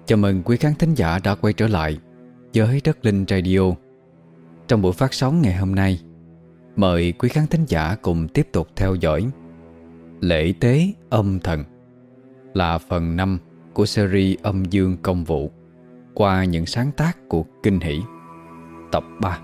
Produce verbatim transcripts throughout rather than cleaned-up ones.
Chào mừng quý khán thính giả đã quay trở lại với Đất Linh Radio. Trong buổi phát sóng ngày hôm nay, mời quý khán thính giả cùng tiếp tục theo dõi Lễ tế âm thần, là phần năm của series Âm Dương Công Vụ, qua những sáng tác của Kinh Hỷ, tập ba.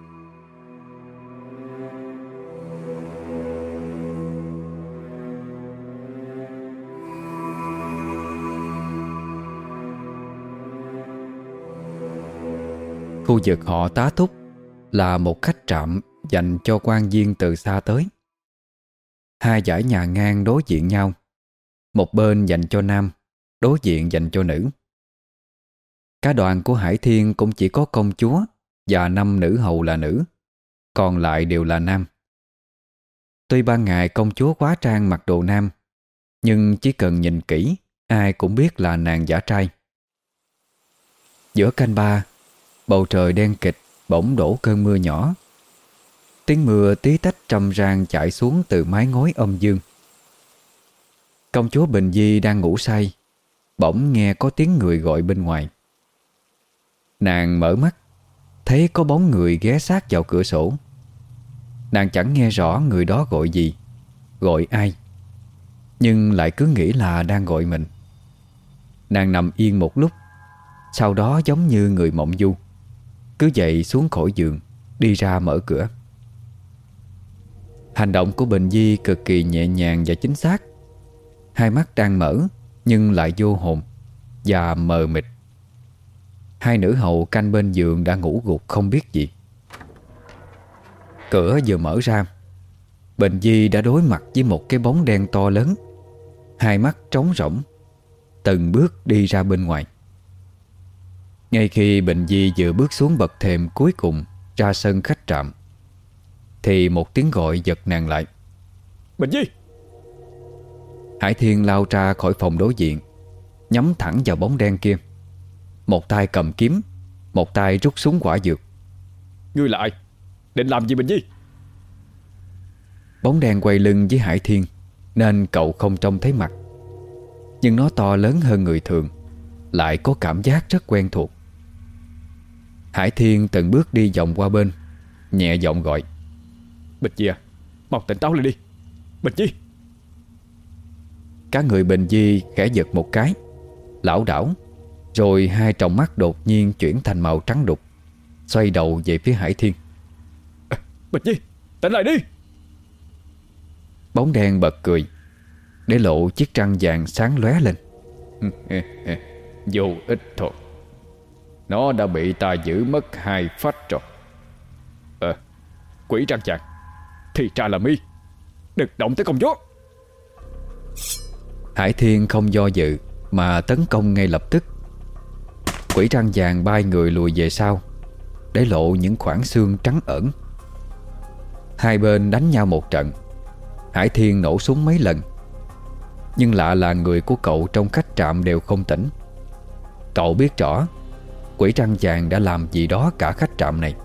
Khu vực họ tá túc là một khách trạm dành cho quan viên từ xa tới. Hai dãy nhà ngang đối diện nhau, một bên dành cho nam, đối diện dành cho nữ. Cả đoàn của Hải Thiên cũng chỉ có công chúa và năm nữ hầu là nữ, còn lại đều là nam. Tuy ban ngày công chúa quá trang mặc đồ nam, nhưng chỉ cần nhìn kỹ, ai cũng biết là nàng giả trai. Giữa canh ba, bầu trời đen kịt bỗng đổ cơn mưa nhỏ. Tiếng mưa tí tách râm ran chảy xuống từ mái ngói âm dương. Công chúa Bình Di đang ngủ say, bỗng nghe có tiếng người gọi bên ngoài. Nàng mở mắt, thấy có bóng người ghé sát vào cửa sổ. Nàng chẳng nghe rõ người đó gọi gì, gọi ai, nhưng lại cứ nghĩ là đang gọi mình. Nàng nằm yên một lúc, sau đó giống như người mộng du, cứ dậy xuống khỏi giường, đi ra mở cửa. Hành động của Bình Di cực kỳ nhẹ nhàng và chính xác. Hai mắt đang mở nhưng lại vô hồn và mờ mịt. Hai nữ hầu canh bên giường đã ngủ gục không biết gì. Cửa vừa mở ra, Bình Di đã đối mặt với một cái bóng đen to lớn, hai mắt trống rỗng, từng bước đi ra bên ngoài. Ngay khi Bình Di vừa bước xuống bậc thềm cuối cùng ra sân khách trạm, thì một tiếng gọi giật nàng lại. Bình Di! Hải Thiên lao ra khỏi phòng đối diện, nhắm thẳng vào bóng đen kia. Một tay cầm kiếm, một tay rút súng hỏa dược. Ngươi lại, định làm gì Bình Di? Bóng đen quay lưng với Hải Thiên nên cậu không trông thấy mặt, nhưng nó to lớn hơn người thường, lại có cảm giác rất quen thuộc. Hải Thiên từng bước đi vòng qua bên, nhẹ giọng gọi. Bình Di à, mau tỉnh táo lên đi, Bình Di! Cả người Bình Di khẽ giật một cái, lảo đảo, rồi hai tròng mắt đột nhiên chuyển thành màu trắng đục, xoay đầu về phía Hải Thiên. À, Bình Di, tỉnh lại đi! Bóng đen bật cười, để lộ chiếc răng vàng sáng lóe lên. Vô ích thôi, nó đã bị ta giữ mất hai phách rồi. Ờ, à, quỷ răng vàng, thì ra là mi. Đừng động tới công chúa. Hải Thiên không do dự mà tấn công ngay lập tức. Quỷ răng vàng bay người lùi về sau, để lộ những khoảng xương trắng ẩn. Hai bên đánh nhau một trận. Hải Thiên nổ súng mấy lần, nhưng lạ là người của cậu trong khách trạm đều không tỉnh. Cậu biết rõ quỷ răng vàng đã làm gì đó cả khách trạm này.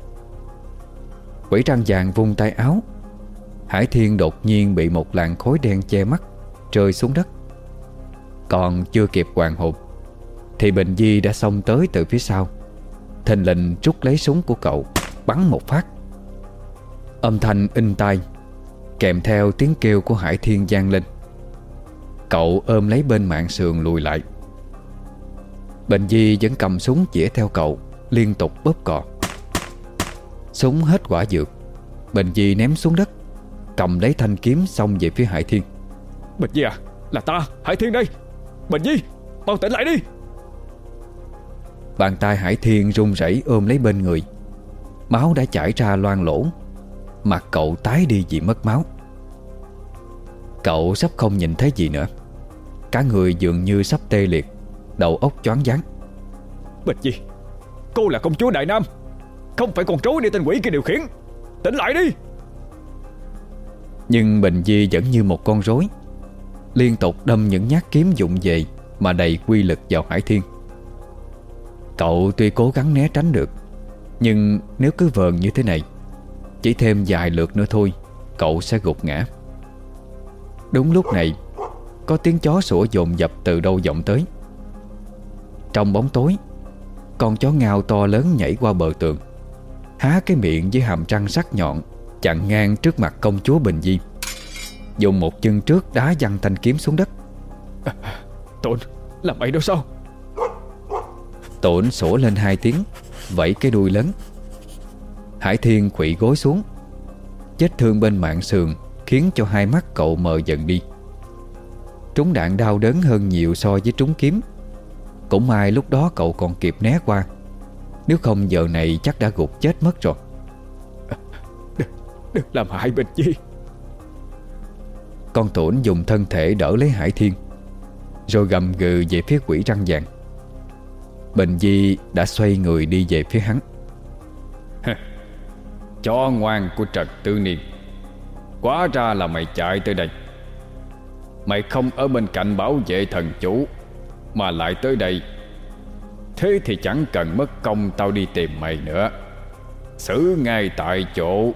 Quỷ răng vàng vung tay áo. Hải Thiên đột nhiên bị một làn khói đen che mắt, rơi xuống đất. Còn chưa kịp hoàn hồn thì Bình Di đã xông tới từ phía sau, thình lình rút lấy súng của cậu, bắn một phát. Âm thanh inh tai, kèm theo tiếng kêu của Hải Thiên vang lên. Cậu ôm lấy bên mạn sườn lùi lại. Bình Di vẫn cầm súng chĩa theo cậu, liên tục bóp cò. Súng hết hỏa dược, Bình Di ném xuống đất, cầm lấy thanh kiếm xông về phía Hải Thiên. Bình Di à, là ta, Hải Thiên đây. Bình Di, mau tỉnh lại đi! Bàn tay Hải Thiên run rẩy ôm lấy bên người. Máu đã chảy ra loang lỗ, mặt cậu tái đi vì mất máu. Cậu sắp không nhìn thấy gì nữa. Cả người dường như sắp tê liệt, đầu óc choáng váng. Bình Di, cô là công chúa Đại Nam, không phải con rối để tên quỷ kia điều khiển. Tỉnh lại đi! Nhưng Bình Di vẫn như một con rối, liên tục đâm những nhát kiếm vụng về mà đầy quy lực vào Hải Thiên. Cậu tuy cố gắng né tránh được, nhưng nếu cứ vờn như thế này, chỉ thêm vài lượt nữa thôi, cậu sẽ gục ngã. Đúng lúc này, có tiếng chó sủa dồn dập từ đâu vọng tới. Trong bóng tối, con chó ngao to lớn nhảy qua bờ tường, há cái miệng với hàm răng sắc nhọn, chặn ngang trước mặt công chúa Bình Di, dùng một chân trước đá văng thanh kiếm xuống đất. à, Tổn, làm vậy đâu sao? Tổn sủa lên hai tiếng, vẫy cái đuôi lớn. Hải Thiên khuỵu gối xuống. Vết thương bên mạn sườn khiến cho hai mắt cậu mờ dần đi. Trúng đạn đau đớn hơn nhiều so với trúng kiếm. Cũng may lúc đó cậu còn kịp né qua, nếu không giờ này chắc đã gục chết mất rồi. Đừng, đừng làm hại Bình Di. Con Tổn dùng thân thể đỡ lấy Hải Thiên, rồi gầm gừ về phía quỷ răng vàng. Bình Di đã xoay người đi về phía hắn. Chó ngoan của Trần Tư Niên, quá ra là mày chạy tới đây. Mày không ở bên cạnh bảo vệ thần chủ mà lại tới đây, thế thì chẳng cần mất công tao đi tìm mày nữa. Xử ngay tại chỗ.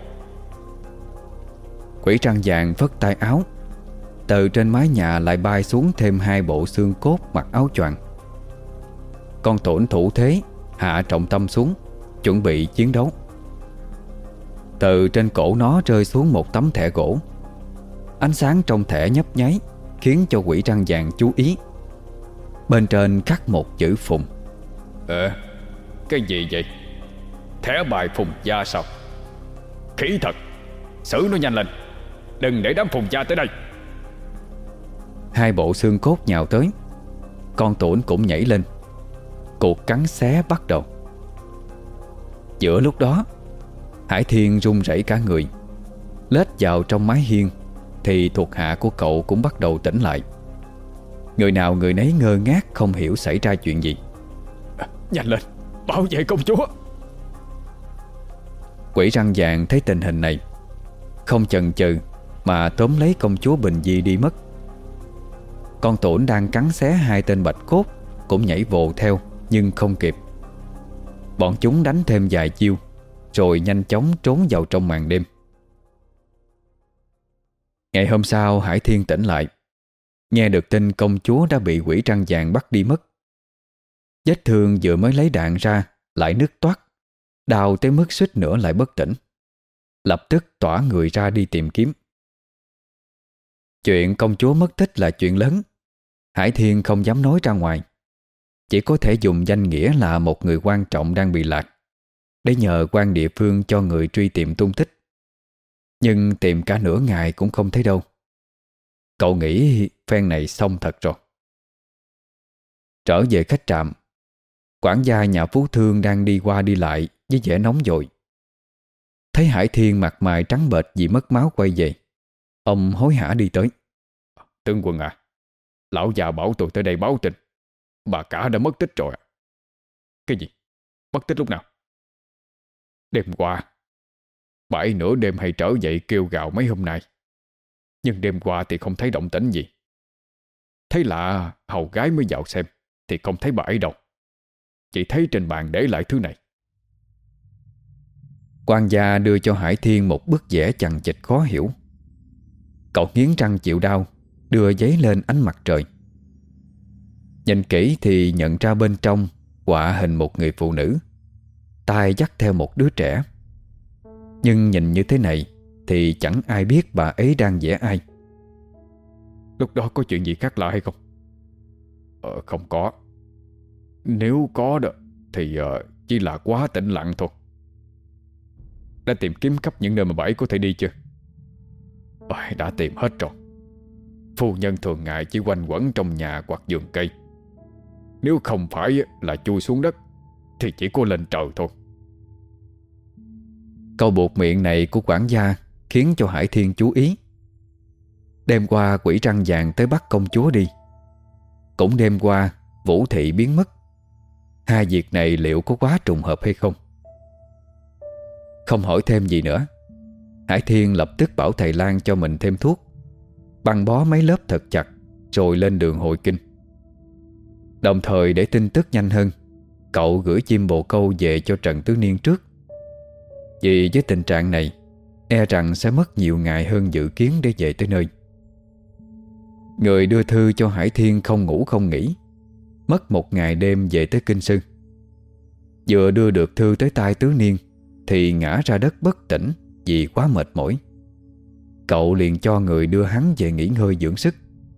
Quỷ răng vàng phất tay áo. Từ trên mái nhà lại bay xuống thêm hai bộ xương cốt mặc áo choàng. Con Tổn thủ thế, hạ trọng tâm xuống, chuẩn bị chiến đấu. Từ trên cổ nó rơi xuống một tấm thẻ gỗ. Ánh sáng trong thẻ nhấp nháy, khiến cho quỷ răng vàng chú ý. Bên trên khắc một chữ Phùng. Ờ, cái gì vậy? Thẻ bài Phùng gia sao? Khỉ thật, xử nó nhanh lên, đừng để đám Phùng gia tới đây. Hai bộ xương cốt nhào tới. Con Tổn cũng nhảy lên. Cuộc cắn xé bắt đầu. Giữa lúc đó, Hải Thiên run rẩy cả người. Lết vào trong mái hiên thì thuộc hạ của cậu cũng bắt đầu tỉnh lại. Người nào người nấy ngơ ngác, không hiểu xảy ra chuyện gì. à, Nhanh lên, bảo vệ công chúa. Quỷ răng vàng thấy tình hình này, không chần chừ mà tóm lấy công chúa Bình Di đi mất. Con Tổn đang cắn xé hai tên bạch cốt cũng nhảy vồ theo, nhưng không kịp. Bọn chúng đánh thêm vài chiêu rồi nhanh chóng trốn vào trong màn đêm. Ngày hôm sau, Hải Thiên tỉnh lại, nghe được tin công chúa đã bị quỷ răng vàng bắt đi mất. Vết thương vừa mới lấy đạn ra lại nứt toát, đau tới mức suýt nữa lại bất tỉnh. Lập tức tỏa người ra đi tìm kiếm. Chuyện công chúa mất tích là chuyện lớn. Hải Thiên không dám nói ra ngoài, chỉ có thể dùng danh nghĩa là một người quan trọng đang bị lạc để nhờ quan địa phương cho người truy tìm tung tích. Nhưng tìm cả nửa ngày cũng không thấy đâu. Cậu nghĩ phen này xong thật rồi. Trở về khách trạm, quản gia nhà phú thương đang đi qua đi lại với vẻ nóng vội. Thấy Hải Thiên mặt mày trắng bệch vì mất máu quay về, ông hối hả đi tới. Tướng quân à, lão già bảo tôi tới đây báo tin bà cả đã mất tích rồi. Cái gì? Mất tích lúc nào? Đêm qua. Bà ấy nửa đêm hay trở dậy kêu gào mấy hôm nay, nhưng đêm qua thì không thấy động tĩnh gì. Thấy lạ, hầu gái mới vào xem thì không thấy bà ấy đâu. Chỉ thấy trên bàn để lại thứ này. Quan gia đưa cho Hải Thiên một bức vẽ chằng chịt khó hiểu. Cậu nghiến răng chịu đau, đưa giấy lên ánh mặt trời. Nhìn kỹ thì nhận ra bên trong họa hình một người phụ nữ, tay dắt theo một đứa trẻ. Nhưng nhìn như thế này thì chẳng ai biết bà ấy đang vẽ ai. Lúc đó có chuyện gì khác lạ hay không? Ờ, không có. Nếu có đó thì uh, chỉ là quá tĩnh lặng thôi. Đã tìm kiếm khắp những nơi mà bà ấy có thể đi chưa? Ờ, đã tìm hết rồi. Phu nhân thường ngày chỉ quanh quẩn trong nhà hoặc vườn cây. Nếu không phải là chui xuống đất thì chỉ có lên trời thôi. Câu buộc miệng này của quản gia khiến cho Hải Thiên chú ý. Đêm qua quỷ răng vàng tới bắt công chúa đi. Cũng đêm qua Vũ Thị biến mất. Hai việc này liệu có quá trùng hợp hay không? Không hỏi thêm gì nữa, Hải Thiên lập tức bảo thầy Lang cho mình thêm thuốc, băng bó mấy lớp thật chặt, rồi lên đường hồi kinh. Đồng thời để tin tức nhanh hơn, cậu gửi chim bồ câu về cho Trần Tứ Niên trước. Vì với tình trạng này, e rằng sẽ mất nhiều ngày hơn dự kiến để về tới nơi. Người đưa thư cho Hải Thiên không ngủ không nghỉ. mất một ngày đêm về tới Kinh Sư. Vừa đưa được thư tới tai Tứ Niên thì ngã ra đất bất tỉnh vì quá mệt mỏi. Cậu liền cho người đưa hắn về nghỉ ngơi dưỡng sức.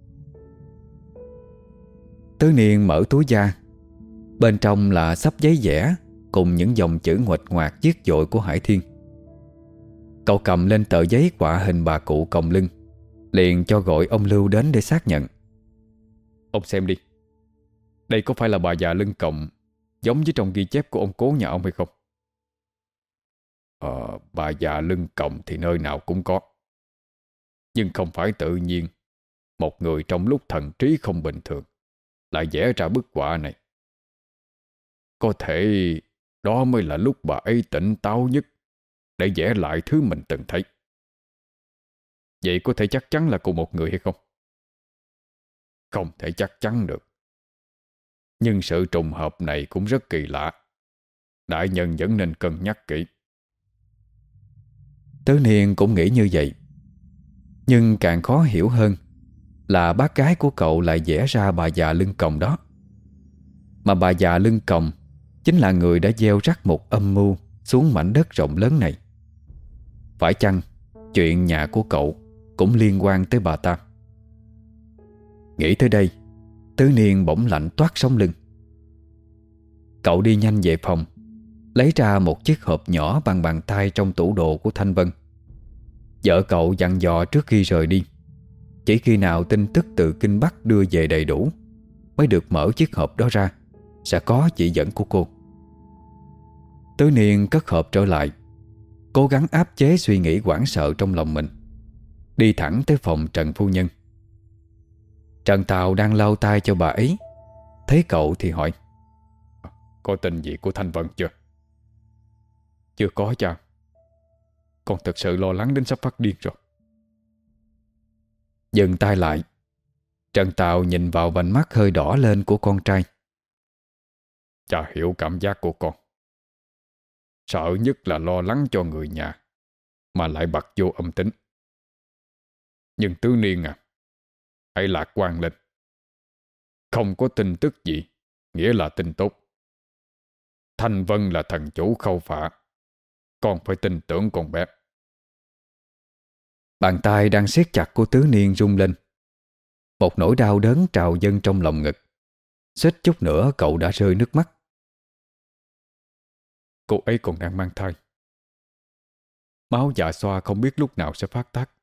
Tứ Niên mở túi ra. Bên trong là xấp giấy vẽ cùng những dòng chữ nguệch ngoạc viết dội của Hải Thiên. Cậu cầm lên tờ giấy quạ hình bà cụ còng lưng, liền cho gọi ông Lưu đến để xác nhận. Ông xem đi, đây có phải là bà già lưng còng giống với trong ghi chép của ông cố nhà ông hay không? Ờ, bà già lưng còng thì nơi nào cũng có. Nhưng không phải tự nhiên một người trong lúc thần trí không bình thường lại vẽ ra bức họa này. Có thể đó mới là lúc bà ấy tỉnh táo nhất để vẽ lại thứ mình từng thấy. Vậy có thể chắc chắn là cùng một người hay không? Không thể chắc chắn được. Nhưng sự trùng hợp này cũng rất kỳ lạ. Đại nhân vẫn nên cân nhắc kỹ. Tứ Niên cũng nghĩ như vậy. Nhưng càng khó hiểu hơn là bác gái của cậu lại vẽ ra bà già lưng còng đó. Mà bà già lưng còng chính là người đã gieo rắc một âm mưu xuống mảnh đất rộng lớn này. Phải chăng chuyện nhà của cậu cũng liên quan tới bà ta? Nghĩ tới đây, Tứ Niên bỗng lạnh toát sống lưng. Cậu đi nhanh về phòng, lấy ra một chiếc hộp nhỏ bằng bàn tay trong tủ đồ của Thanh Vân. Vợ cậu dặn dò trước khi rời đi, chỉ khi nào tin tức từ Kinh Bắc đưa về đầy đủ mới được mở chiếc hộp đó ra, sẽ có chỉ dẫn của cô. Tứ Niên cất hộp trở lại, cố gắng áp chế suy nghĩ hoảng sợ trong lòng mình, đi thẳng tới phòng Trần phu nhân. Trần Tào đang lau tay cho bà ấy, thấy cậu thì hỏi: Có tin gì của Thanh Vân chưa? Chưa có cha. Con thật sự lo lắng đến sắp phát điên rồi. Dừng tay lại, Trần Tào nhìn vào vành mắt hơi đỏ lên của con trai. Cha hiểu cảm giác của con. Sợ nhất là lo lắng cho người nhà mà lại bật vô âm tính. Nhưng Tứ Niên à, hãy lạc quan lên. Không có tin tức gì nghĩa là tin tốt. Thanh Vân là thần chủ Khâu Phạ, con phải tin tưởng con bé. Bàn tay đang siết chặt của Tứ Niên rung lên. Một nỗi đau đớn trào dâng trong lòng ngực. Suýt chút nữa cậu đã rơi nước mắt. Cô ấy còn đang mang thai. Máu dạ xoa không biết lúc nào sẽ phát tác.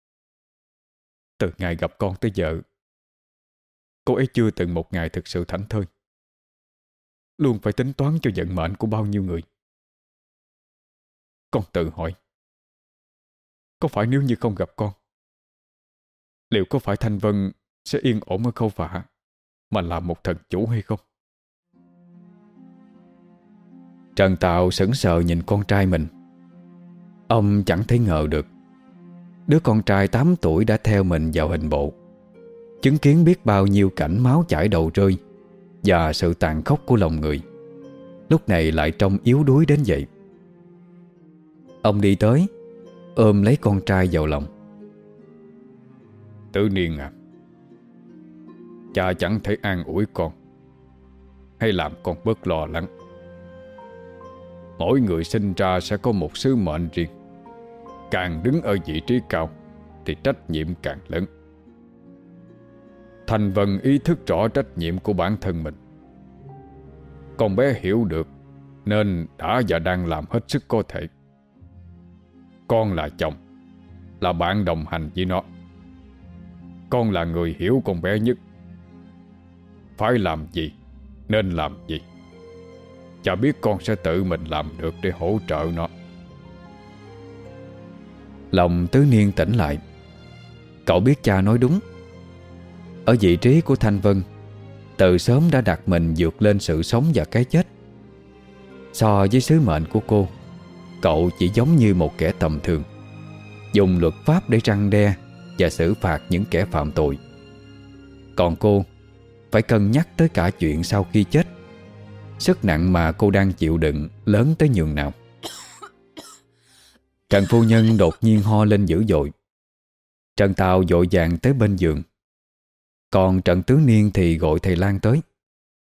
Từ ngày gặp con tới giờ, cô ấy chưa từng một ngày thực sự thảnh thơi. Luôn phải tính toán cho vận mệnh của bao nhiêu người. Con tự hỏi, có phải nếu như không gặp con, liệu có phải Thanh Vân sẽ yên ổn ở Khâu Phạ mà làm một thần chủ hay không? Trần Tào sững sờ nhìn con trai mình. Ông chẳng thể ngờ được đứa con trai tám tuổi đã theo mình vào hình bộ, chứng kiến biết bao nhiêu cảnh máu chảy đầu rơi và sự tàn khốc của lòng người, lúc này lại trông yếu đuối đến vậy. Ông đi tới, ôm lấy con trai vào lòng. Tứ Niên à, cha chẳng thể an ủi con hay làm con bớt lo lắng. Mỗi người sinh ra sẽ có một sứ mệnh riêng. Càng đứng ở vị trí cao thì trách nhiệm càng lớn. Thanh Vân ý thức rõ trách nhiệm của bản thân mình. Con bé hiểu được nên đã và đang làm hết sức có thể. Con là chồng, là bạn đồng hành với nó. Con là người hiểu con bé nhất. Phải làm gì, nên làm gì, cha biết con sẽ tự mình làm được để hỗ trợ nó. Lòng Tứ Niên tỉnh lại. Cậu biết cha nói đúng. Ở vị trí của Thanh Vân, từ sớm đã đặt mình vượt lên sự sống và cái chết. So với sứ mệnh của cô, cậu chỉ giống như một kẻ tầm thường, dùng luật pháp để răn đe và xử phạt những kẻ phạm tội. Còn cô phải cân nhắc tới cả chuyện sau khi chết. Sức nặng mà cô đang chịu đựng lớn tới nhường nào. Trần phu nhân đột nhiên ho lên dữ dội. Trần Tào vội vàng tới bên giường. Còn Trần Tứ Niên thì gọi thầy Lang tới.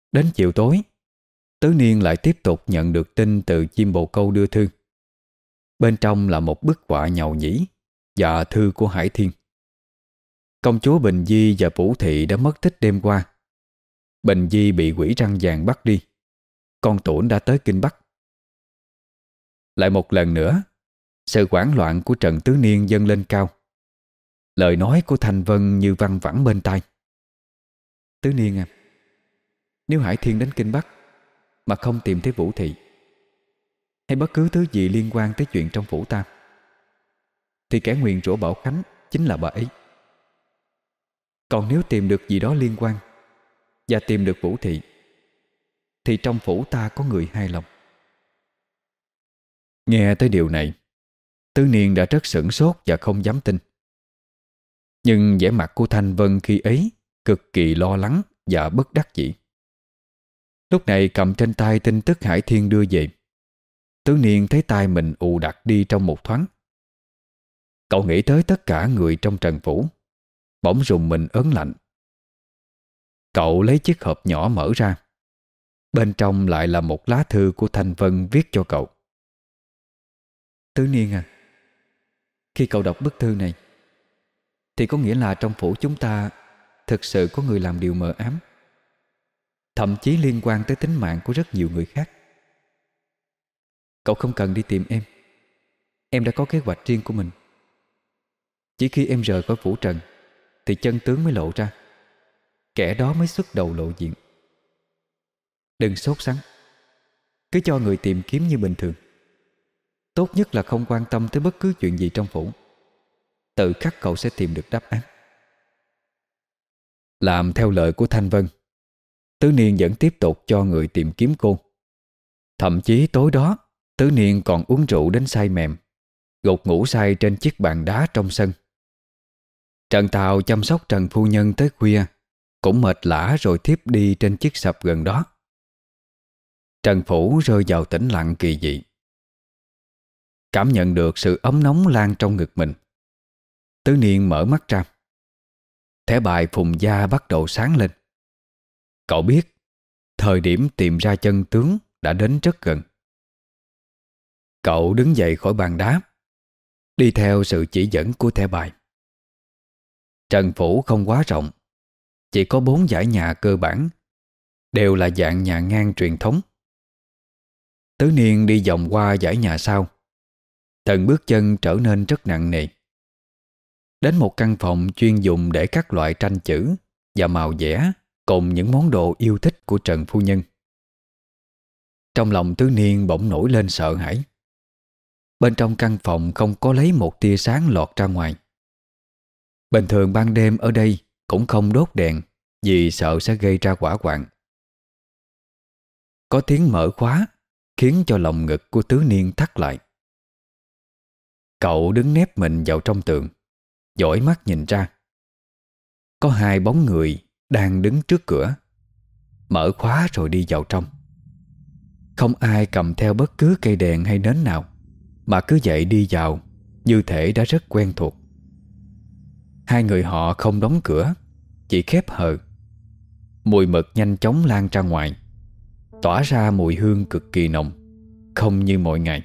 Đến chiều tối, Tứ Niên lại tiếp tục nhận được tin từ chim bồ câu đưa thư. Bên trong là một bức họa nhàu nhĩ và thư của Hải Thiên. Công chúa Bình Di và Vũ Thị đã mất tích đêm qua. Bình Di bị quỷ răng vàng bắt đi. Con Tuổn đã tới Kinh Bắc. Lại một lần nữa, sự hoảng loạn của Trần Tứ Niên dâng lên cao. Lời nói của Thanh Vân như văng vẳng bên tai. Tứ Niên à, nếu Hải Thiên đến Kinh Bắc mà không tìm thấy Vũ Thị hay bất cứ thứ gì liên quan tới chuyện trong phủ ta, thì kẻ nguyền rủa Bảo Khánh chính là bà ấy. Còn nếu tìm được gì đó liên quan và tìm được Vũ Thị, thì trong phủ ta có người hài lòng. Nghe tới điều này, Tứ Niên đã rất sửng sốt và không dám tin. Nhưng vẻ mặt của Thanh Vân khi ấy cực kỳ lo lắng và bất đắc dĩ. Lúc này cầm trên tay tin tức Hải Thiên đưa về, Tứ Niên thấy tay mình ù đặc đi trong một thoáng. Cậu nghĩ tới tất cả người trong Trần phủ, bỗng rùng mình ớn lạnh. Cậu lấy chiếc hộp nhỏ mở ra. Bên trong lại là một lá thư của Thanh Vân viết cho cậu. Tứ Niên à, khi cậu đọc bức thư này thì có nghĩa là trong phủ chúng ta thực sự có người làm điều mờ ám, thậm chí liên quan tới tính mạng của rất nhiều người khác. Cậu không cần đi tìm em. Em đã có kế hoạch riêng của mình. Chỉ khi em rời khỏi phủ Trần thì chân tướng mới lộ ra, kẻ đó mới xuất đầu lộ diện. Đừng sốt sắng, cứ cho người tìm kiếm như bình thường. Tốt nhất là không quan tâm tới bất cứ chuyện gì trong phủ. Tự khắc cậu sẽ tìm được đáp án. Làm theo lời của Thanh Vân, Tứ Niên vẫn tiếp tục cho người tìm kiếm cô. Thậm chí tối đó Tứ Niên còn uống rượu đến say mềm, gục ngủ say trên chiếc bàn đá trong sân. Trần Tào chăm sóc Trần phu nhân tới khuya, cũng mệt lả rồi thiếp đi trên chiếc sập gần đó. Trần phủ rơi vào tĩnh lặng kỳ dị. Cảm nhận được sự ấm nóng lan trong ngực mình, Tứ Niên mở mắt ra. Thẻ bài phùng gia bắt đầu sáng lên. Cậu biết thời điểm tìm ra chân tướng đã đến rất gần. Cậu đứng dậy khỏi bàn đá, đi theo sự chỉ dẫn của thẻ bài. Trần phủ không quá rộng, chỉ có bốn dãy nhà cơ bản, đều là dạng nhà ngang truyền thống. Tứ Niên đi vòng qua dãy nhà sau, từng bước chân trở nên rất nặng nề. Đến một căn phòng chuyên dùng để các loại tranh chữ và màu vẽ cùng những món đồ yêu thích của Trần phu nhân. Trong lòng Tứ Niên bỗng nổi lên sợ hãi. Bên trong căn phòng không có lấy một tia sáng lọt ra ngoài. Bình thường ban đêm ở đây cũng không đốt đèn vì sợ sẽ gây ra hỏa hoạn. Có tiếng mở khóa khiến cho lòng ngực của Tứ Niên thắt lại. Cậu đứng nép mình vào trong tường, dõi mắt nhìn ra. Có hai bóng người đang đứng trước cửa, mở khóa rồi đi vào trong. Không ai cầm theo bất cứ cây đèn hay nến nào, mà cứ vậy đi vào, như thể đã rất quen thuộc. Hai người họ không đóng cửa, chỉ khép hờ. Mùi mực nhanh chóng lan ra ngoài, tỏa ra mùi hương cực kỳ nồng, không như mọi ngày.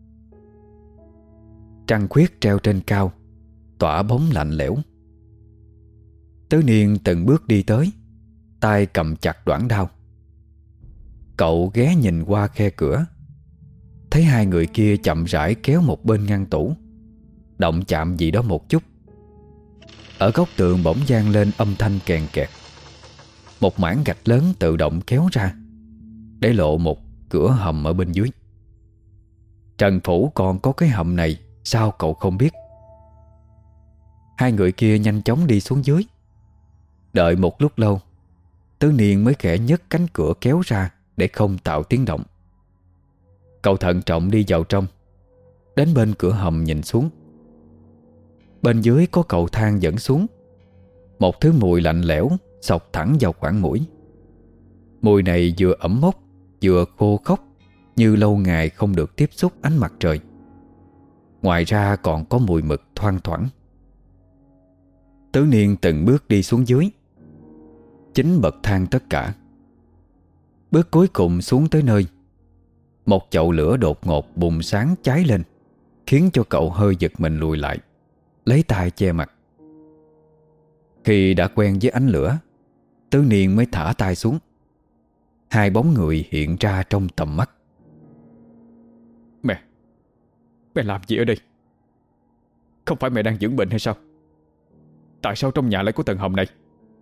Trăng khuyết treo trên cao, tỏa bóng lạnh lẽo. Tứ Niên từng bước đi tới, tay cầm chặt đoản đao. Cậu ghé nhìn qua khe cửa, thấy hai người kia chậm rãi kéo một bên ngăn tủ, động chạm gì đó một chút. Ở góc tường bỗng vang lên âm thanh kèn kẹt. Một mảng gạch lớn tự động kéo ra, để lộ một cửa hầm ở bên dưới. Trần phủ còn có cái hầm này, sao cậu không biết? Hai người kia nhanh chóng đi xuống dưới. Đợi một lúc lâu, Tứ Niên mới khẽ nhấc cánh cửa kéo ra để không tạo tiếng động. Cậu thận trọng đi vào trong, đến bên cửa hầm nhìn xuống. Bên dưới có cầu thang dẫn xuống. Một thứ mùi lạnh lẽo xộc thẳng vào khoảng mũi. Mùi này vừa ẩm mốc, vừa khô khốc, như lâu ngày không được tiếp xúc ánh mặt trời. Ngoài ra còn có mùi mực thoang thoảng. Tứ Niên từng bước đi xuống dưới. Chính bậc thang tất cả. Bước cuối cùng xuống tới nơi, một chậu lửa đột ngột bùng sáng cháy lên, khiến cho cậu hơi giật mình lùi lại, lấy tay che mặt. Khi đã quen với ánh lửa, Tứ Niên mới thả tay xuống. Hai bóng người hiện ra trong tầm mắt. Mẹ, mẹ làm gì ở đây? Không phải mẹ đang dưỡng bệnh hay sao? Tại sao trong nhà lại có tầng hầm này?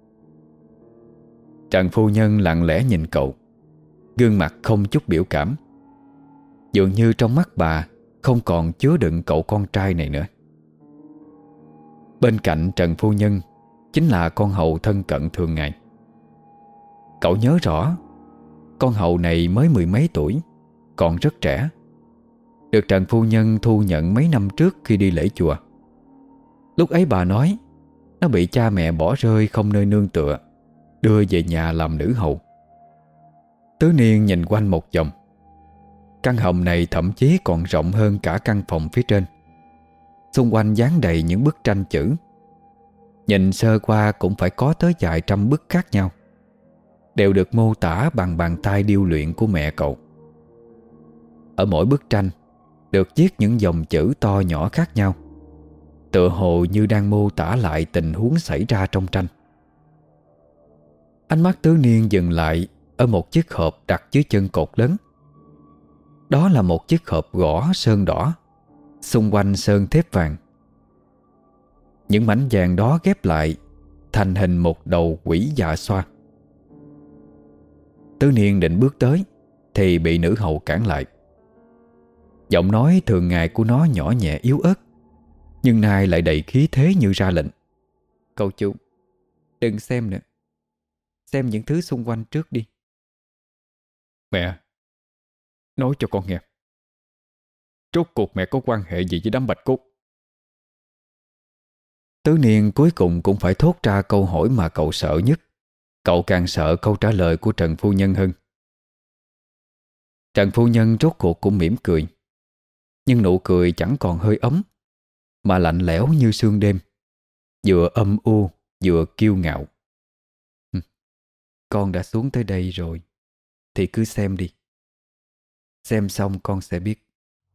Trần phu nhân lặng lẽ nhìn cậu, gương mặt không chút biểu cảm, dường như trong mắt bà không còn chứa đựng cậu con trai này nữa. Bên cạnh Trần phu nhân chính là con hầu thân cận thường ngày. Cậu nhớ rõ, con hầu này mới mười mấy tuổi, còn rất trẻ, được Trần phu nhân thu nhận mấy năm trước khi đi lễ chùa. Lúc ấy bà nói nó bị cha mẹ bỏ rơi không nơi nương tựa, đưa về nhà làm nữ hầu. Tứ Niên nhìn quanh một vòng. Căn hầm này thậm chí còn rộng hơn cả căn phòng phía trên. Xung quanh dán đầy những bức tranh chữ, nhìn sơ qua cũng phải có tới vài trăm bức khác nhau, đều được mô tả bằng bàn tay điêu luyện của mẹ cậu. Ở mỗi bức tranh được viết những dòng chữ to nhỏ khác nhau, tựa hồ như đang mô tả lại tình huống xảy ra trong tranh. Ánh mắt Tứ Niên dừng lại ở một chiếc hộp đặt dưới chân cột lớn. Đó là một chiếc hộp gỗ sơn đỏ, xung quanh sơn thép vàng. Những mảnh vàng đó ghép lại thành hình một đầu quỷ dạ xoa. Tứ Niên định bước tới thì bị nữ hầu cản lại. Giọng nói thường ngày của nó nhỏ nhẹ yếu ớt, nhưng nay lại đầy khí thế như ra lệnh. Cậu chủ, đừng xem nữa, xem những thứ xung quanh trước đi. Mẹ, nói cho con nghe, rốt cuộc mẹ có quan hệ gì với đám bạch cốt? Tứ Niên cuối cùng cũng phải thốt ra câu hỏi mà cậu sợ nhất. Cậu càng sợ câu trả lời của Trần phu nhân hơn. Trần phu nhân rốt cuộc cũng mỉm cười, nhưng nụ cười chẳng còn hơi ấm, mà lạnh lẽo như sương đêm, vừa âm u vừa kiêu ngạo. Con đã xuống tới đây rồi thì cứ xem đi, xem xong con sẽ biết.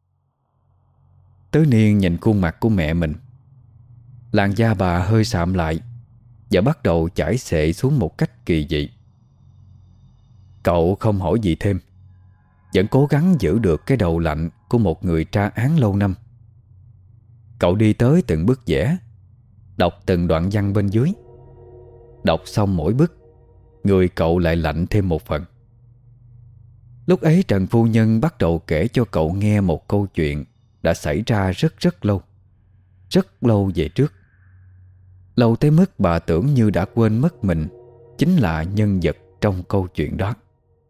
Tứ Niên nhìn khuôn mặt của mẹ mình. Làn da bà hơi sạm lại và bắt đầu chảy xệ xuống một cách kỳ dị. Cậu không hỏi gì thêm, vẫn cố gắng giữ được cái đầu lạnh của một người tra án lâu năm. Cậu đi tới từng bức vẽ, đọc từng đoạn văn bên dưới. Đọc xong mỗi bức, người cậu lại lạnh thêm một phần. Lúc ấy Trần phu nhân bắt đầu kể cho cậu nghe một câu chuyện đã xảy ra rất rất lâu, rất lâu về trước. Lâu tới mức bà tưởng như đã quên mất mình chính là nhân vật trong câu chuyện đó.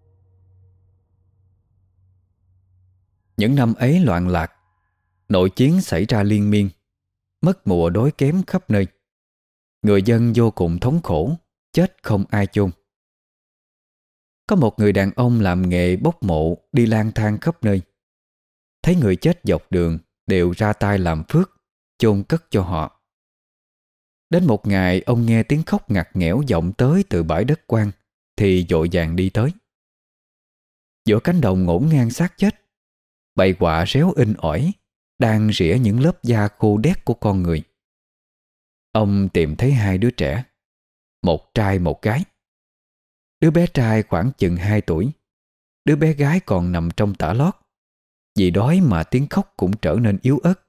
Những năm ấy loạn lạc, nội chiến xảy ra liên miên, mất mùa đói kém khắp nơi. Người dân vô cùng thống khổ, chết không ai chôn. Có một người đàn ông làm nghề bốc mộ đi lang thang khắp nơi. Thấy người chết dọc đường đều ra tay làm phước, chôn cất cho họ. Đến một ngày ông nghe tiếng khóc ngặt nghẽo vọng tới từ bãi đất quan, thì vội vàng đi tới. Giữa cánh đồng ngổn ngang xác chết, bầy quạ réo inh ỏi đang rỉa những lớp da khô đét của con người. Ông tìm thấy hai đứa trẻ, một trai một gái. Đứa bé trai khoảng chừng hai tuổi, đứa bé gái còn nằm trong tã lót. Vì đói mà tiếng khóc cũng trở nên yếu ớt.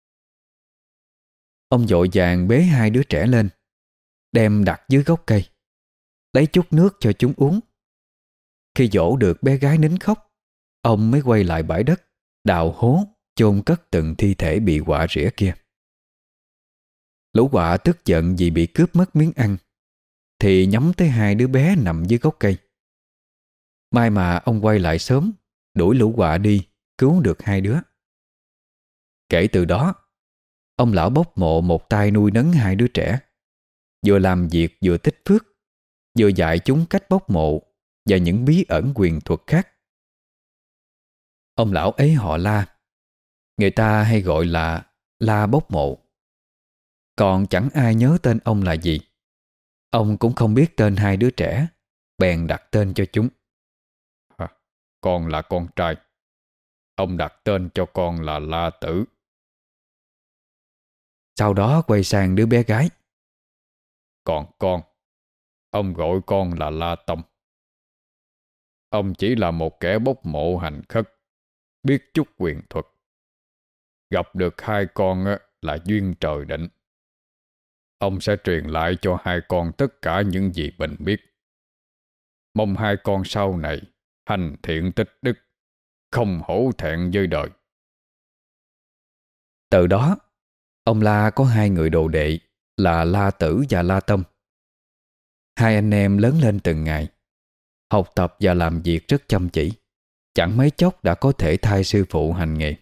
Ông vội vàng bế hai đứa trẻ lên, đem đặt dưới gốc cây, lấy chút nước cho chúng uống. Khi dỗ được bé gái nín khóc, ông mới quay lại bãi đất, đào hố, chôn cất từng thi thể bị quạ rỉa kia. Lũ quạ tức giận vì bị cướp mất miếng ăn, thì nhắm tới hai đứa bé nằm dưới gốc cây. May mà ông quay lại sớm, đuổi lũ quạ đi, cứu được hai đứa. Kể từ đó, ông lão bốc mộ một tay nuôi nấng hai đứa trẻ, vừa làm việc vừa tích phước, vừa dạy chúng cách bốc mộ và những bí ẩn quyền thuật khác. Ông lão ấy họ La, người ta hay gọi là La bốc mộ. Còn chẳng ai nhớ tên ông là gì. Ông cũng không biết tên hai đứa trẻ, bèn đặt tên cho chúng. con là con trai. Ông đặt tên cho con là La Tử. Sau đó quay sang đứa bé gái. Còn con, ông gọi con là La Tông. Ông chỉ là một kẻ bốc mộ hành khất, biết chút quyền thuật. Gặp được hai con là duyên trời định. Ông sẽ truyền lại cho hai con tất cả những gì mình biết. Mong hai con sau này hành thiện tích đức, không hổ thẹn với đời. Từ đó, ông La có hai người đồ đệ là La Tử và La Tông. Hai anh em lớn lên từng ngày, học tập và làm việc rất chăm chỉ, chẳng mấy chốc đã có thể thay sư phụ hành nghề.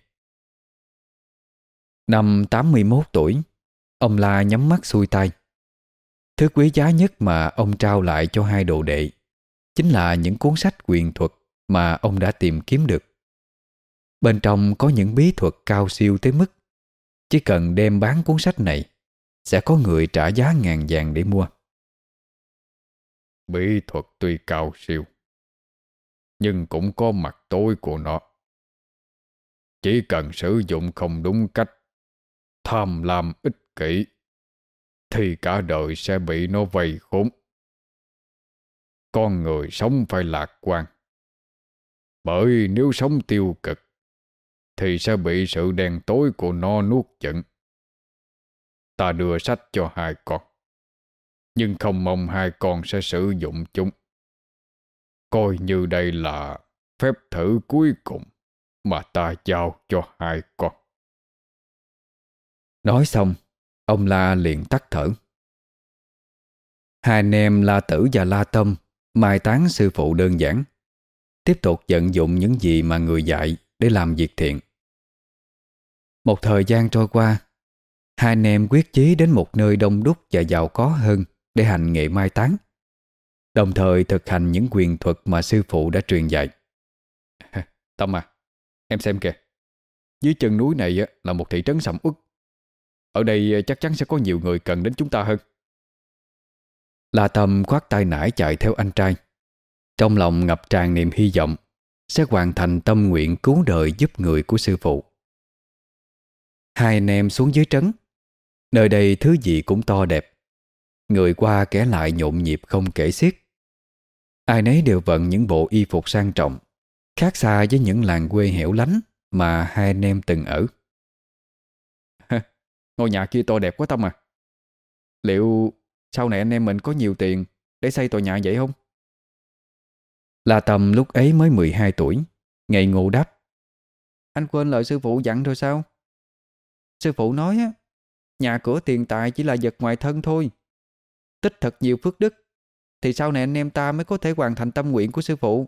Năm tám mươi mốt tuổi, ông La nhắm mắt xuôi tay. Thứ quý giá nhất mà ông trao lại cho hai đồ đệ chính là những cuốn sách quyền thuật mà ông đã tìm kiếm được. Bên trong có những bí thuật cao siêu tới mức chỉ cần đem bán cuốn sách này sẽ có người trả giá ngàn vàng để mua. Bí thuật tuy cao siêu, nhưng cũng có mặt tối của nó. Chỉ cần sử dụng không đúng cách, tham lam ích kỷ, thì cả đời sẽ bị nó vây khốn. Con người sống phải lạc quan, bởi nếu sống tiêu cực thì sẽ bị sự đen tối của nó nuốt chửng. Ta đưa sách cho hai con, nhưng không mong hai con sẽ sử dụng chúng. Coi như đây là phép thử cuối cùng mà ta giao cho hai con. Nói xong, ông La liền tắt thở. Hai anh em La Tử và La Tâm mai táng sư phụ đơn giản, tiếp tục vận dụng những gì mà người dạy để làm việc thiện. Một thời gian trôi qua, hai anh em quyết chí đến một nơi đông đúc và giàu có hơn để hành nghề mai táng, đồng thời thực hành những quyền thuật mà sư phụ đã truyền dạy. Tâm à, em xem kìa, dưới chân núi này là một thị trấn sầm uất. Ở đây chắc chắn sẽ có nhiều người cần đến chúng ta hơn. La Tâm khoát tay nải chạy theo anh trai, trong lòng ngập tràn niềm hy vọng sẽ hoàn thành tâm nguyện cứu đời giúp người của sư phụ. Hai anh em xuống dưới trấn. Nơi đây thứ gì cũng to đẹp, người qua kẻ lại nhộn nhịp không kể xiết. Ai nấy đều vận những bộ y phục sang trọng, khác xa với những làng quê hẻo lánh mà hai anh em từng ở. Ngôi nhà kia to đẹp quá Tâm à. Liệu sau này anh em mình có nhiều tiền để xây tòa nhà vậy không? La Tâm lúc ấy mới mười hai tuổi, ngây ngô đáp: Anh quên lời sư phụ dặn rồi sao? Sư phụ nói á, nhà cửa tiền tài chỉ là vật ngoài thân thôi. Tích thật nhiều phước đức thì sau này anh em ta mới có thể hoàn thành tâm nguyện của sư phụ.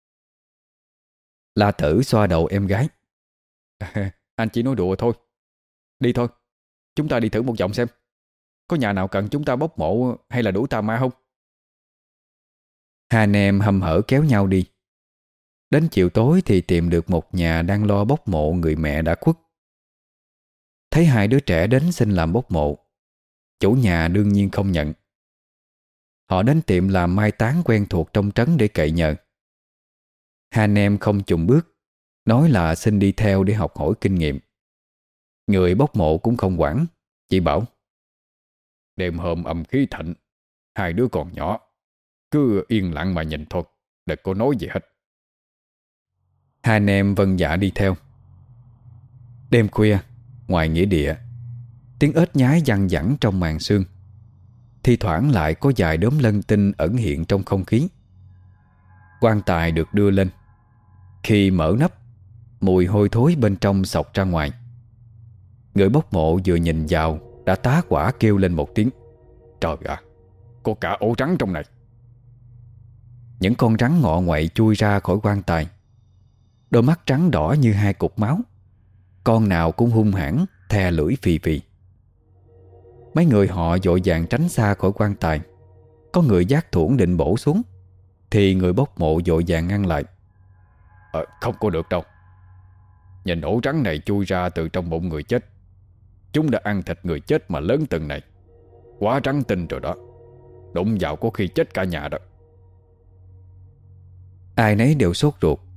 La Tử xoa đầu em gái: Anh chỉ nói đùa thôi. Đi thôi, chúng ta đi thử một vòng xem có nhà nào cần chúng ta bốc mộ hay là đuổi tà ma không. Hai anh em hăm hở kéo nhau đi. Đến chiều tối thì tìm được một nhà đang lo bốc mộ người mẹ đã khuất. Thấy hai đứa trẻ đến xin làm bốc mộ, chủ nhà đương nhiên không nhận. Họ đến tiệm làm mai táng quen thuộc trong trấn để cậy nhờ. Hai anh em không chùng bước, nói là xin đi theo để học hỏi kinh nghiệm. Người bốc mộ cũng không quản, chỉ bảo: Đêm hôm âm khí thịnh, hai đứa còn nhỏ, cứ yên lặng mà nhìn thôi, đừng có nói gì hết. Hai anh em vâng dạ đi theo. Đêm khuya, ngoài nghĩa địa, tiếng ếch nhái văng vẳng trong màn sương. Thi thoảng lại có vài đốm lân tinh ẩn hiện trong không khí. Quan tài được đưa lên. Khi mở nắp, mùi hôi thối bên trong xộc ra ngoài. Người bốc mộ vừa nhìn vào đã tá hỏa kêu lên một tiếng: Trời ạ, có cả ổ rắn trong này. Những con rắn ngọ ngoậy chui ra khỏi quan tài. Đôi mắt trắng đỏ như hai cục máu, con nào cũng hung hãn, thè lưỡi phì phì. Mấy người họ vội vàng tránh xa khỏi quan tài. Có người vác thuẫn định bổ xuống, thì người bốc mộ vội vàng ngăn lại: ờ, Không có được đâu. Nhìn ổ rắn này chui ra từ trong bụng người chết. Chúng đã ăn thịt người chết mà lớn từng này. Quá trắng tinh rồi đó. Đụng vào có khi chết cả nhà đó. Ai nấy đều sốt ruột.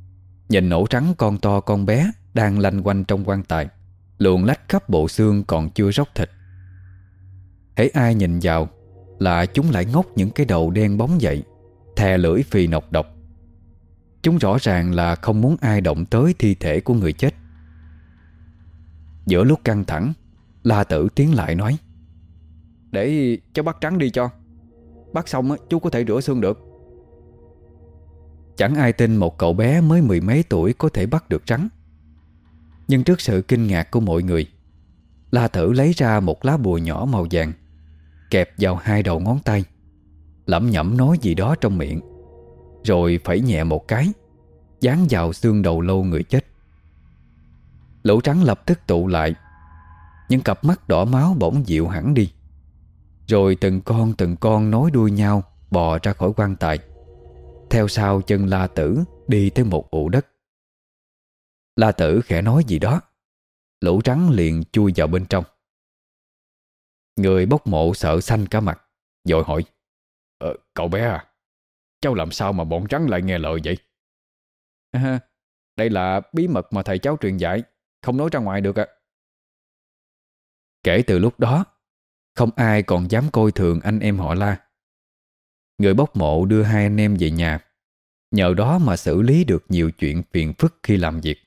nhìn ổ trắng con to con bé đang lanh quanh trong quan tài, luồn lách khắp bộ xương còn chưa róc thịt. Hễ ai nhìn vào là chúng lại ngóc những cái đầu đen bóng dậy, thè lưỡi phì nọc độc. Chúng rõ ràng là không muốn ai động tới thi thể của người chết. Giữa lúc căng thẳng, La Tử tiến lại nói: "Để cháu bắt trắng đi cho. Bắt xong chú có thể rửa xương được." Chẳng ai tin một cậu bé mới mười mấy tuổi có thể bắt được rắn. Nhưng trước sự kinh ngạc của mọi người, La Tử lấy ra một lá bùa nhỏ màu vàng, kẹp vào hai đầu ngón tay, lẩm nhẩm nói gì đó trong miệng, rồi phẩy nhẹ một cái, dán vào xương đầu lâu người chết. Lũ trắng lập tức tụ lại. Những cặp mắt đỏ máu bỗng dịu hẳn đi, rồi từng con từng con nối đuôi nhau bò ra khỏi quan tài, theo sau chân La Tử đi tới một ụ đất. La Tử khẽ nói gì đó, lũ trắng liền chui vào bên trong. Người bốc mộ sợ xanh cả mặt, vội hỏi: ờ, "Cậu bé à, cháu làm sao mà bọn trắng lại nghe lời vậy?" À, đây là bí mật mà thầy cháu truyền dạy, không nói ra ngoài được ạ. Kể từ lúc đó, không ai còn dám coi thường anh em họ La. Người bốc mộ đưa hai anh em về nhà, nhờ đó mà xử lý được nhiều chuyện phiền phức khi làm việc.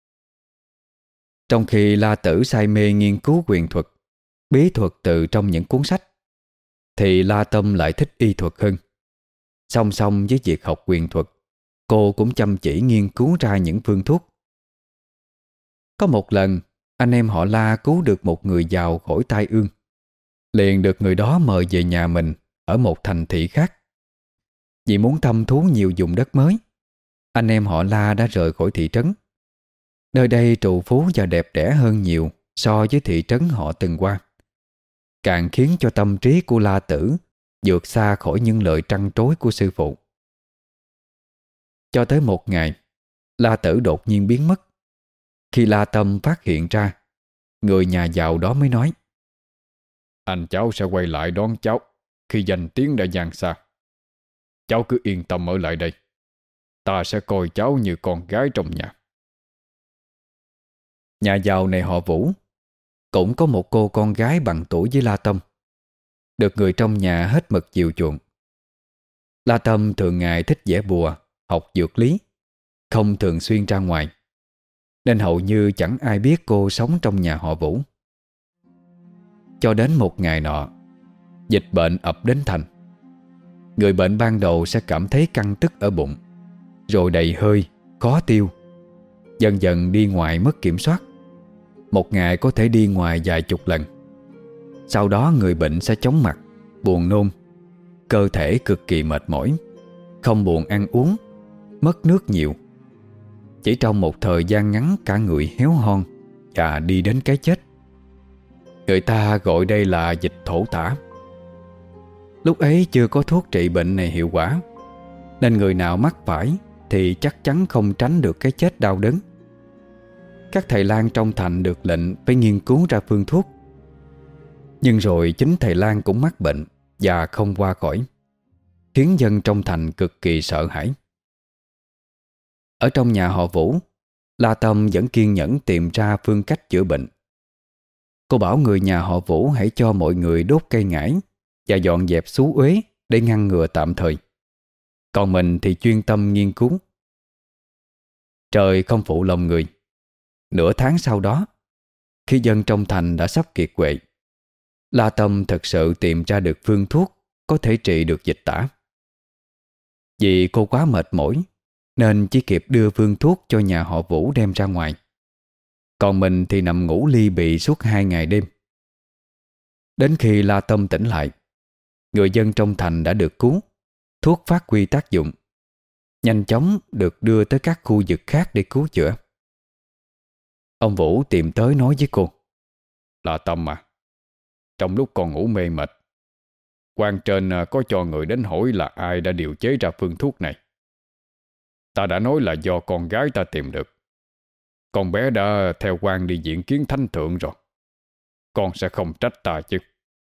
Trong khi La Tử say mê nghiên cứu quyền thuật, bí thuật từ trong những cuốn sách, thì La Tâm lại thích y thuật hơn. Song song với việc học quyền thuật, cô cũng chăm chỉ nghiên cứu ra những phương thuốc. Có một lần, anh em họ La cứu được một người giàu khỏi tai ương, liền được người đó mời về nhà mình ở một thành thị khác. Vì muốn thăm thú nhiều vùng đất mới, anh em họ La đã rời khỏi thị trấn. Nơi đây trù phú và đẹp đẽ hơn nhiều so với thị trấn họ từng qua, càng khiến cho tâm trí của La Tử vượt xa khỏi những lời trăn trối của sư phụ. Cho tới một ngày, La Tử đột nhiên biến mất. Khi La Tâm phát hiện ra, người nhà giàu đó mới nói: "Anh cháu sẽ quay lại đón cháu khi danh tiếng đã vang xa. Cháu cứ yên tâm ở lại đây, ta sẽ coi cháu như con gái trong nhà." Nhà giàu này họ Vũ, cũng có một cô con gái bằng tuổi với La Tâm, được người trong nhà hết mực chiều chuộng. La Tâm thường ngày thích vẽ bùa, học dược lý, không thường xuyên ra ngoài, nên hầu như chẳng ai biết cô sống trong nhà họ Vũ. Cho đến một ngày nọ, dịch bệnh ập đến thành. Người bệnh ban đầu sẽ cảm thấy căng tức ở bụng, rồi đầy hơi, khó tiêu, dần dần đi ngoài mất kiểm soát. Một ngày có thể đi ngoài vài chục lần. Sau đó người bệnh sẽ chóng mặt, buồn nôn, cơ thể cực kỳ mệt mỏi, không buồn ăn uống, mất nước nhiều. Chỉ trong một thời gian ngắn cả người héo hon và đi đến cái chết. Người ta gọi đây là dịch thổ tả. Lúc ấy chưa có thuốc trị bệnh này hiệu quả, nên người nào mắc phải thì chắc chắn không tránh được cái chết đau đớn. Các thầy lang trong thành được lệnh phải nghiên cứu ra phương thuốc. Nhưng rồi chính thầy lang cũng mắc bệnh và không qua khỏi, khiến dân trong thành cực kỳ sợ hãi. Ở trong nhà họ Vũ, La Tâm vẫn kiên nhẫn tìm ra phương cách chữa bệnh. Cô bảo người nhà họ Vũ hãy cho mọi người đốt cây ngải và dọn dẹp xú uế để ngăn ngừa tạm thời. Còn mình thì chuyên tâm nghiên cứu. Trời không phụ lòng người. Nửa tháng sau đó, khi dân trong thành đã sắp kiệt quệ, La Tâm thực sự tìm ra được phương thuốc có thể trị được dịch tả. Vì cô quá mệt mỏi nên chỉ kịp đưa phương thuốc cho nhà họ Vũ đem ra ngoài. Còn mình thì nằm ngủ li bì suốt hai ngày đêm. Đến khi La Tâm tỉnh lại, người dân trong thành đã được cứu, thuốc phát huy tác dụng, nhanh chóng được đưa tới các khu vực khác để cứu chữa. Ông Vũ tìm tới nói với cô: "La Tâm à, trong lúc còn ngủ mê mệt, quan trên có cho người đến hỏi là ai đã điều chế ra phương thuốc này. Ta đã nói là do con gái ta tìm được. Con bé đã theo quan đi diện kiến thánh thượng rồi. Con sẽ không trách ta chứ?"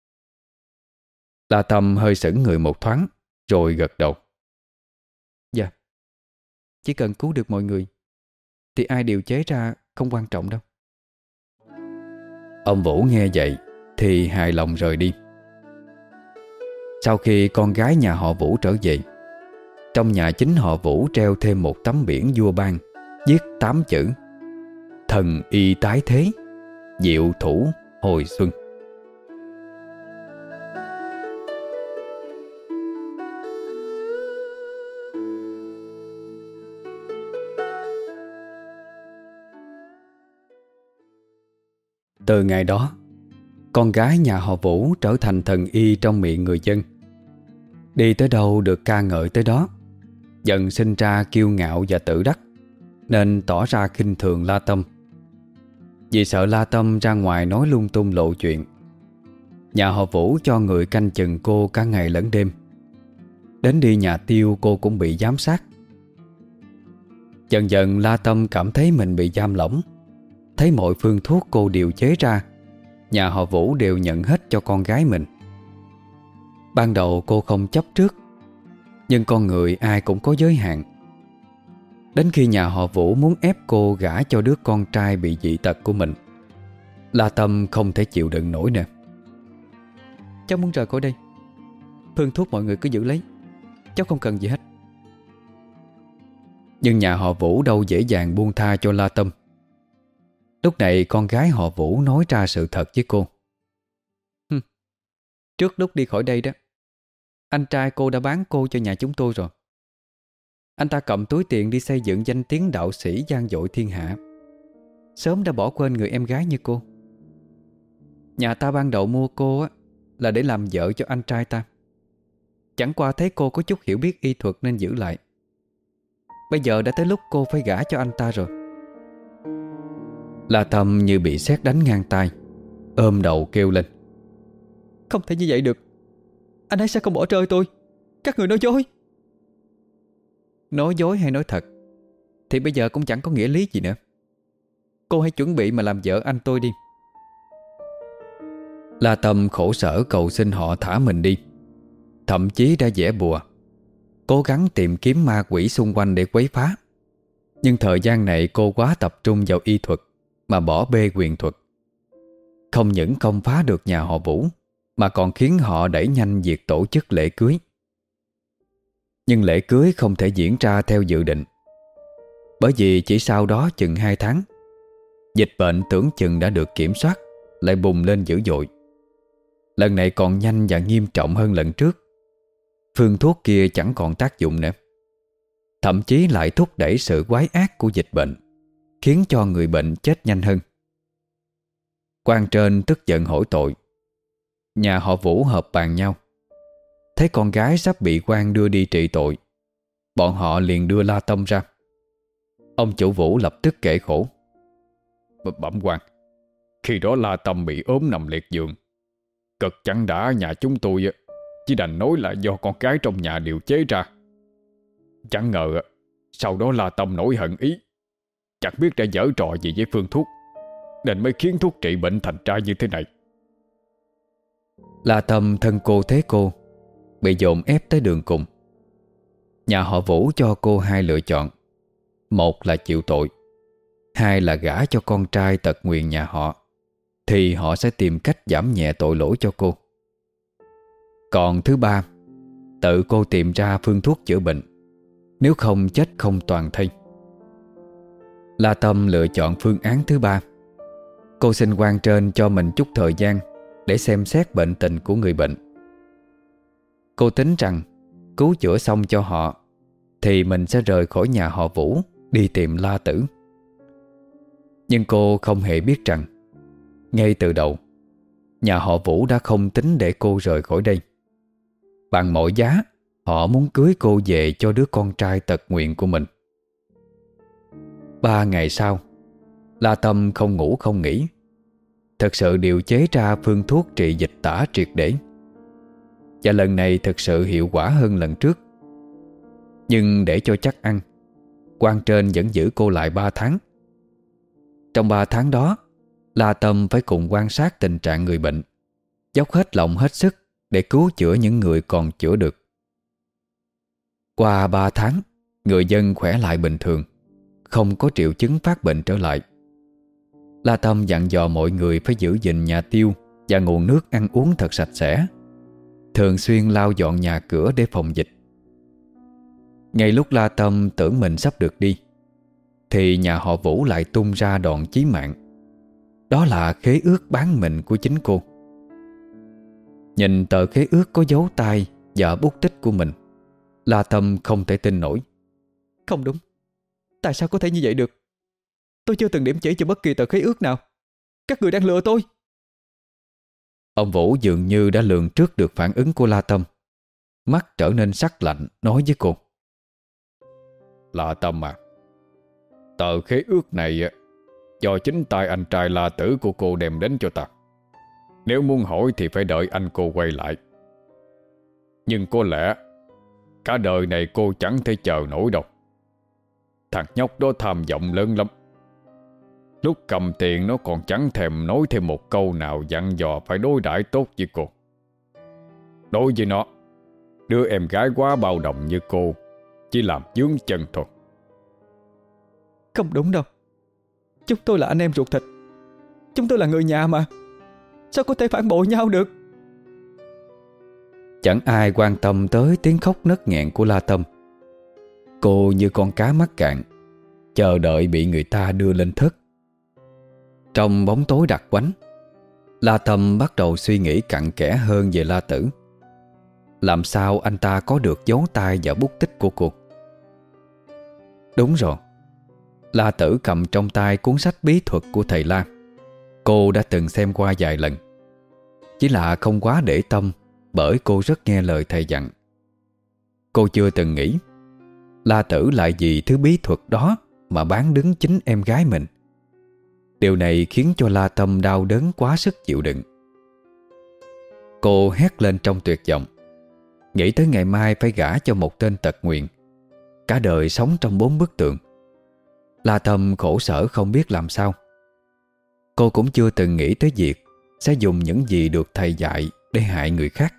La Tâm hơi sững người một thoáng, rồi gật đầu: "Dạ, chỉ cần cứu được mọi người thì ai điều chế ra không quan trọng đâu. Ông Vũ nghe vậy thì hài lòng rời đi. Sau khi con gái nhà họ Vũ trở về, trong nhà chính họ Vũ treo thêm một tấm biển vua ban, viết tám chữ: thần y tái thế, diệu thủ hồi xuân. Từ ngày đó, con gái nhà họ Vũ trở thành thần y trong miệng người dân. Đi tới đâu được ca ngợi tới đó. Dần sinh ra kiêu ngạo và tự đắc, nên tỏ ra khinh thường La Tâm. Vì sợ La Tâm ra ngoài nói lung tung lộ chuyện, nhà họ Vũ cho người canh chừng cô cả ngày lẫn đêm. Đến đi nhà tiêu cô cũng bị giám sát. Dần dần La Tâm cảm thấy mình bị giam lỏng. Thấy mọi phương thuốc cô điều chế ra, nhà họ Vũ đều nhận hết cho con gái mình. Ban đầu cô không chấp trước, nhưng con người ai cũng có giới hạn. Đến khi nhà họ Vũ muốn ép cô gả cho đứa con trai bị dị tật của mình, La Tâm không thể chịu đựng nổi nữa. Cháu muốn rời khỏi đây. Phương thuốc mọi người cứ giữ lấy, cháu không cần gì hết. Nhưng nhà họ Vũ đâu dễ dàng buông tha cho La Tâm. Lúc này con gái họ Vũ nói ra sự thật với cô. Hừm, trước lúc đi khỏi đây đó, anh trai cô đã bán cô cho nhà chúng tôi rồi. Anh ta cầm túi tiền đi xây dựng danh tiếng đạo sĩ vang dội thiên hạ, sớm đã bỏ quên người em gái như cô. Nhà ta ban đầu mua cô á, là để làm vợ cho anh trai ta. Chẳng qua thấy cô có chút hiểu biết y thuật nên giữ lại. Bây giờ đã tới lúc cô phải gả cho anh ta rồi. La Tâm như bị sét đánh ngang tai, ôm đầu kêu lên: không thể như vậy được. Anh ấy sẽ không bỏ rơi tôi. Các người nói dối. Nói dối hay nói thật thì bây giờ cũng chẳng có nghĩa lý gì nữa. Cô hãy chuẩn bị mà làm vợ anh tôi đi. La Tâm khổ sở cầu xin họ thả mình đi. Thậm chí đã vẽ bùa, cố gắng tìm kiếm ma quỷ xung quanh để quấy phá. Nhưng thời gian này cô quá tập trung vào y thuật mà bỏ bê quyền thuật. Không những không phá được nhà họ Vũ, mà còn khiến họ đẩy nhanh việc tổ chức lễ cưới. Nhưng lễ cưới không thể diễn ra theo dự định. Bởi vì chỉ sau đó chừng hai tháng, dịch bệnh tưởng chừng đã được kiểm soát lại bùng lên dữ dội. Lần này còn nhanh và nghiêm trọng hơn lần trước. Phương thuốc kia chẳng còn tác dụng nữa, thậm chí lại thúc đẩy sự quái ác của dịch bệnh, khiến cho người bệnh chết nhanh hơn. Quan trên tức giận hỏi tội. Nhà họ Vũ họp bàn nhau. Thấy con gái sắp bị quan đưa đi trị tội, bọn họ liền đưa La Tâm ra. Ông chủ Vũ lập tức kể khổ: bẩm quan, khi đó La Tâm bị ốm nằm liệt giường, cực chẳng đã nhà chúng tôi chỉ đành nói là do con gái trong nhà điều chế ra. Chẳng ngờ sau đó La Tâm nổi hận ý, chẳng biết đã giở trò gì với phương thuốc, nên mới khiến thuốc trị bệnh thành ra như thế này. La Tâm thân cô thế cô, bị dồn ép tới đường cùng. Nhà họ Vũ cho cô hai lựa chọn: một là chịu tội, hai là gả cho con trai tật nguyền nhà họ, thì họ sẽ tìm cách giảm nhẹ tội lỗi cho cô. Còn thứ ba, tự cô tìm ra phương thuốc chữa bệnh, nếu không chết không toàn thây. La Tâm lựa chọn phương án thứ ba. Cô xin quan trên cho mình chút thời gian để xem xét bệnh tình của người bệnh. Cô tính rằng cứu chữa xong cho họ thì mình sẽ rời khỏi nhà họ Vũ đi tìm La Tử. Nhưng cô không hề biết rằng ngay từ đầu, nhà họ Vũ đã không tính để cô rời khỏi đây. Bằng mọi giá, họ muốn cưới cô về cho đứa con trai tật nguyền của mình. Ba ngày sau, La Tâm không ngủ không nghỉ, thực sự điều chế ra phương thuốc trị dịch tả triệt để. Và lần này thực sự hiệu quả hơn lần trước. Nhưng để cho chắc ăn, quan trên vẫn giữ cô lại ba tháng. Trong ba tháng đó, La Tâm phải cùng quan sát tình trạng người bệnh, dốc hết lòng hết sức để cứu chữa những người còn chữa được. Qua ba tháng, người dân khỏe lại bình thường, không có triệu chứng phát bệnh trở lại. La Tâm dặn dò mọi người phải giữ gìn nhà tiêu và nguồn nước ăn uống thật sạch sẽ, thường xuyên lau dọn nhà cửa để phòng dịch. Ngay lúc La Tâm tưởng mình sắp được đi, thì nhà họ Vũ lại tung ra đòn chí mạng. Đó là khế ước bán mình của chính cô. Nhìn tờ khế ước có dấu tay và bút tích của mình, La Tâm không thể tin nổi. Không đúng, tại sao có thể như vậy được? Tôi chưa từng điểm chỉ cho bất kỳ tờ khế ước nào. Các người đang lừa tôi. Ông Vũ dường như đã lường trước được phản ứng của La Tâm. Mắt trở nên sắc lạnh, nói với cô: La Tâm à, tờ khế ước này do chính tay anh trai La Tử của cô đem đến cho ta. Nếu muốn hỏi thì phải đợi anh cô quay lại. Nhưng có lẽ cả đời này cô chẳng thể chờ nổi đâu. Thằng nhóc đó tham vọng lớn lắm. Lúc cầm tiền nó còn chẳng thèm nói thêm một câu nào dặn dò phải đối đãi tốt với cô. Đối với nó, đứa em gái quá bao đồng như cô chỉ làm vướng chân thôi. Không đúng đâu. Chúng tôi là anh em ruột thịt. Chúng tôi là người nhà mà. Sao có thể phản bội nhau được? Chẳng ai quan tâm tới tiếng khóc nấc nghẹn của La Tâm. Cô như con cá mắc cạn, chờ đợi bị người ta đưa lên thớt. Trong bóng tối đặc quánh, La Tâm bắt đầu suy nghĩ cặn kẽ hơn về La Tử. Làm sao anh ta có được dấu tay và bút tích của cô? Đúng rồi, La Tử cầm trong tay cuốn sách bí thuật của thầy La. Cô đã từng xem qua vài lần, chỉ là không quá để tâm, bởi cô rất nghe lời thầy dặn. Cô chưa từng nghĩ La Tử lại vì thứ bí thuật đó mà bán đứng chính em gái mình. Điều này khiến cho La Tâm đau đớn quá sức chịu đựng. Cô hét lên trong tuyệt vọng, nghĩ tới ngày mai phải gả cho một tên tật nguyền, cả đời sống trong bốn bức tường. La Tâm khổ sở không biết làm sao. Cô cũng chưa từng nghĩ tới việc sẽ dùng những gì được thầy dạy để hại người khác.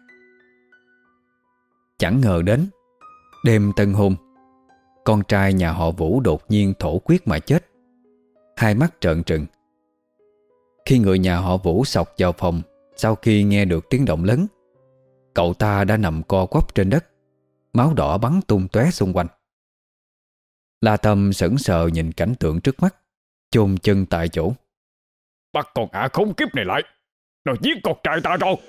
Chẳng ngờ đến đêm tân hôn, con trai nhà họ Vũ đột nhiên thổ quyết mà chết, hai mắt trợn trừng. Khi người nhà họ Vũ xộc vào phòng sau khi nghe được tiếng động lớn, cậu ta đã nằm co quắp trên đất, máu đỏ bắn tung tóe xung quanh. La Tâm sững sờ nhìn cảnh tượng trước mắt, chôn chân tại chỗ. Bắt con ả khốn kiếp này lại, nó giết con trai ta rồi.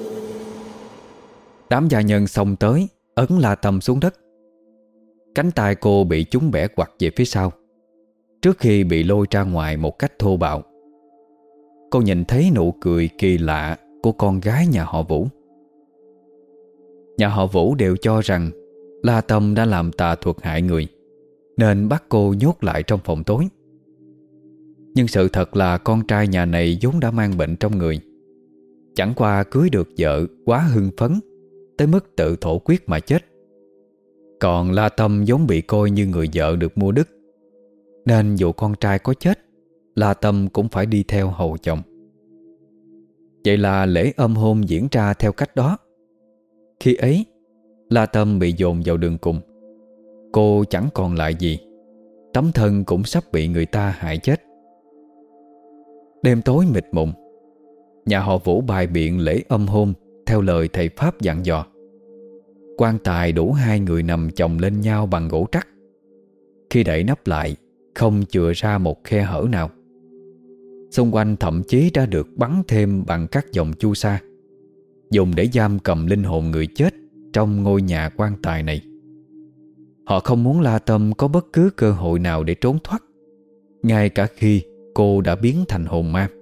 Đám gia nhân xông tới ấn La Tâm xuống đất. Cánh tay cô bị chúng bẻ quặt về phía sau, trước khi bị lôi ra ngoài một cách thô bạo. Cô nhìn thấy nụ cười kỳ lạ của con gái nhà họ Vũ. Nhà họ Vũ đều cho rằng La Tâm đã làm tà thuật hại người, nên bắt cô nhốt lại trong phòng tối. Nhưng sự thật là con trai nhà này vốn đã mang bệnh trong người, chẳng qua cưới được vợ quá hưng phấn tới mức tự thổ quyết mà chết. Còn La Tâm vốn bị coi như người vợ được mua đứt, nên dù con trai có chết, La Tâm cũng phải đi theo hầu chồng. Vậy là lễ ôm hôn diễn ra theo cách đó. Khi ấy, La Tâm bị dồn vào đường cùng. Cô chẳng còn lại gì, tấm thân cũng sắp bị người ta hại chết. Đêm tối mịt mùng, nhà họ Vũ bày biện lễ ôm hôn theo lời thầy Pháp dặn dò. Quan tài đủ hai người nằm chồng lên nhau bằng gỗ trắc. Khi đậy nắp lại, không chừa ra một khe hở nào. Xung quanh thậm chí đã được bắn thêm bằng các dòng chu sa, dùng để giam cầm linh hồn người chết trong ngôi nhà quan tài này. Họ không muốn La Tâm có bất cứ cơ hội nào để trốn thoát, ngay cả khi cô đã biến thành hồn ma.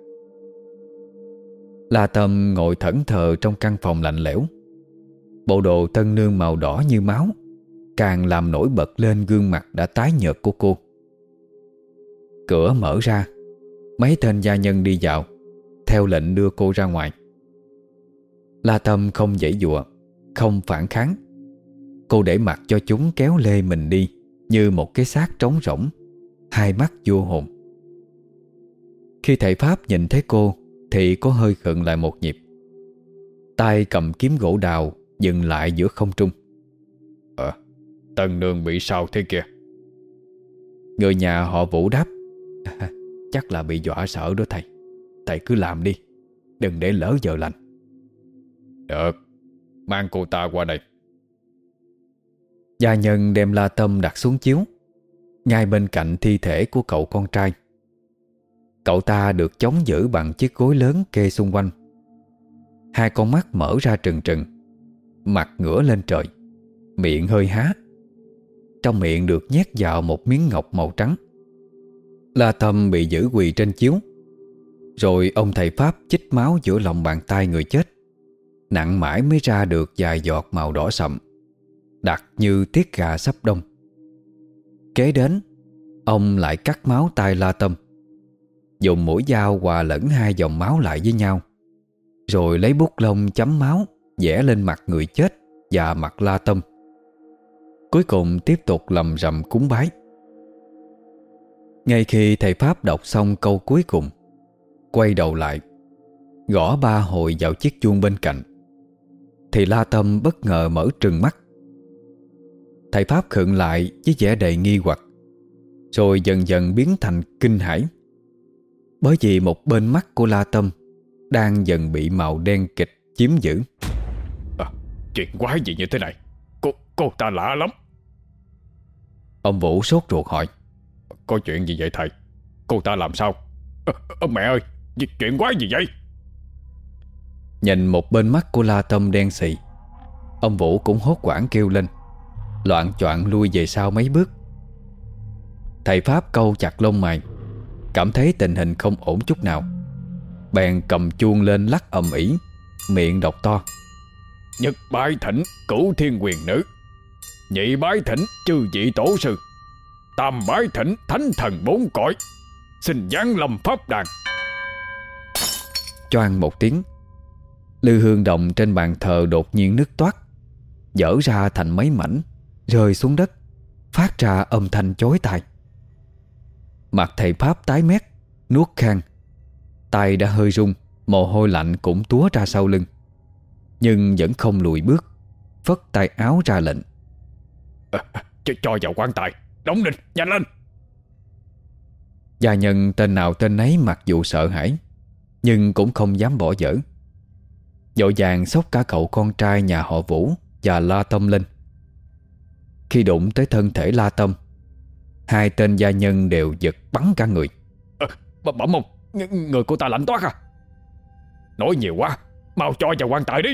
La Tâm ngồi thẫn thờ trong căn phòng lạnh lẽo. Bộ đồ tân nương màu đỏ như máu càng làm nổi bật lên gương mặt đã tái nhợt của cô. Cửa mở ra, mấy tên gia nhân đi vào, theo lệnh đưa cô ra ngoài. La Tâm không giãy giụa, không phản kháng. Cô để mặc cho chúng kéo lê mình đi như một cái xác trống rỗng, hai mắt vô hồn. Khi thầy Pháp nhìn thấy cô thì có hơi khựng lại một nhịp. Tay cầm kiếm gỗ đào dừng lại giữa không trung. Ờ, tân nương bị sao thế kia? Người nhà họ Vũ đáp: à, chắc là bị dọa sợ đó thầy. Thầy cứ làm đi, đừng để lỡ giờ lành. Được, mang cô ta qua đây. Gia nhân đem La Tâm đặt xuống chiếu ngay bên cạnh thi thể của cậu con trai. Cậu ta được chống giữ bằng chiếc gối lớn kê xung quanh. Hai con mắt mở ra trừng trừng, mặt ngửa lên trời, miệng hơi há. Trong miệng được nhét vào một miếng ngọc màu trắng. La Tâm bị giữ quỳ trên chiếu. Rồi ông thầy Pháp chích máu giữa lòng bàn tay người chết, nặng mãi mới ra được vài giọt màu đỏ sậm, đặc như tiết gà sắp đông. Kế đến, ông lại cắt máu tay La Tâm, dùng mũi dao hòa lẫn hai dòng máu lại với nhau, rồi lấy bút lông chấm máu vẽ lên mặt người chết và mặt La Tâm. Cuối cùng tiếp tục lầm rầm cúng bái. Ngay khi thầy Pháp đọc xong câu cuối cùng, quay đầu lại gõ ba hồi vào chiếc chuông bên cạnh, thì La Tâm bất ngờ mở trừng mắt. Thầy Pháp khựng lại với vẻ đầy nghi hoặc, rồi dần dần biến thành kinh hãi, bởi vì một bên mắt của La Tâm đang dần bị màu đen kịch chiếm giữ. à, Chuyện quái gì như thế này? Cô, cô ta lạ lắm. Ông Vũ sốt ruột hỏi: Có chuyện gì vậy thầy? Cô ta làm sao? à, à, Mẹ ơi, chuyện quái gì vậy? Nhìn một bên mắt của La Tâm đen xì, ông Vũ cũng hốt hoảng kêu lên, loạng choạng lui về sau mấy bước. Thầy Pháp cau chặt lông mày, cảm thấy tình hình không ổn chút nào, bèn cầm chuông lên lắc ầm ĩ, miệng đọc to: Nhất bái thỉnh cửu thiên quyền nữ, nhị bái thỉnh chư vị tổ sư, tam bái thỉnh thánh thần bốn cõi, xin giáng lâm pháp đàn. Choang một tiếng, lư hương đồng trên bàn thờ đột nhiên nứt toác, vỡ ra thành mấy mảnh, rơi xuống đất, phát ra âm thanh chói tai. Mặt thầy Pháp tái mét, nuốt khan, tay đã hơi run, mồ hôi lạnh cũng túa ra sau lưng, nhưng vẫn không lùi bước, phất tay áo ra lệnh: à, cho, cho vào quan tài, đóng đinh, nhanh lên. Gia nhân tên nào tên nấy mặc dù sợ hãi, nhưng cũng không dám bỏ dở, vội vàng xốc cả cậu con trai nhà họ Vũ và La Tâm lên. Khi đụng tới thân thể La Tâm, hai tên gia nhân đều giật bắn cả người. à, Bẩm ông, người cô ta lạnh toát à? Nói nhiều quá, mau cho vào quan tài đi.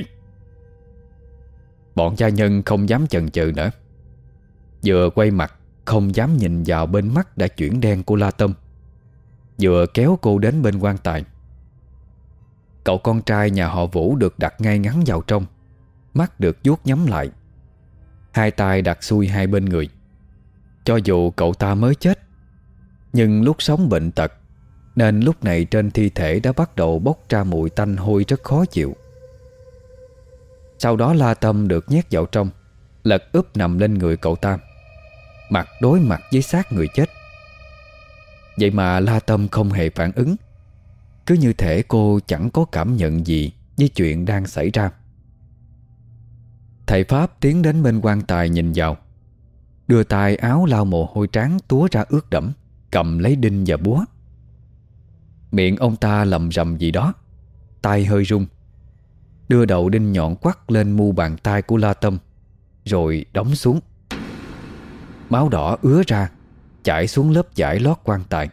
Bọn gia nhân không dám chần chừ nữa, vừa quay mặt không dám nhìn vào bên mắt đã chuyển đen của La Tâm, vừa kéo cô đến bên quan tài. Cậu con trai nhà họ Vũ được đặt ngay ngắn vào trong, mắt được vuốt nhắm lại, hai tay đặt xuôi hai bên người. Cho dù cậu ta mới chết, nhưng lúc sống bệnh tật, nên lúc này trên thi thể đã bắt đầu bốc ra mùi tanh hôi rất khó chịu. Sau đó La Tâm được nhét vào trong, lật úp nằm lên người cậu ta, mặt đối mặt với xác người chết. Vậy mà La Tâm không hề phản ứng, cứ như thể cô chẳng có cảm nhận gì với chuyện đang xảy ra. Thầy Pháp tiến đến bên quan tài nhìn vào, đưa tay áo lau mồ hôi trán túa ra ướt đẫm, cầm lấy đinh và búa. Miệng ông ta lầm rầm gì đó, tay hơi run, đưa đầu đinh nhọn quắt lên mu bàn tay của La Tâm, rồi đóng xuống. Máu đỏ ứa ra, chảy xuống lớp vải lót quan tài.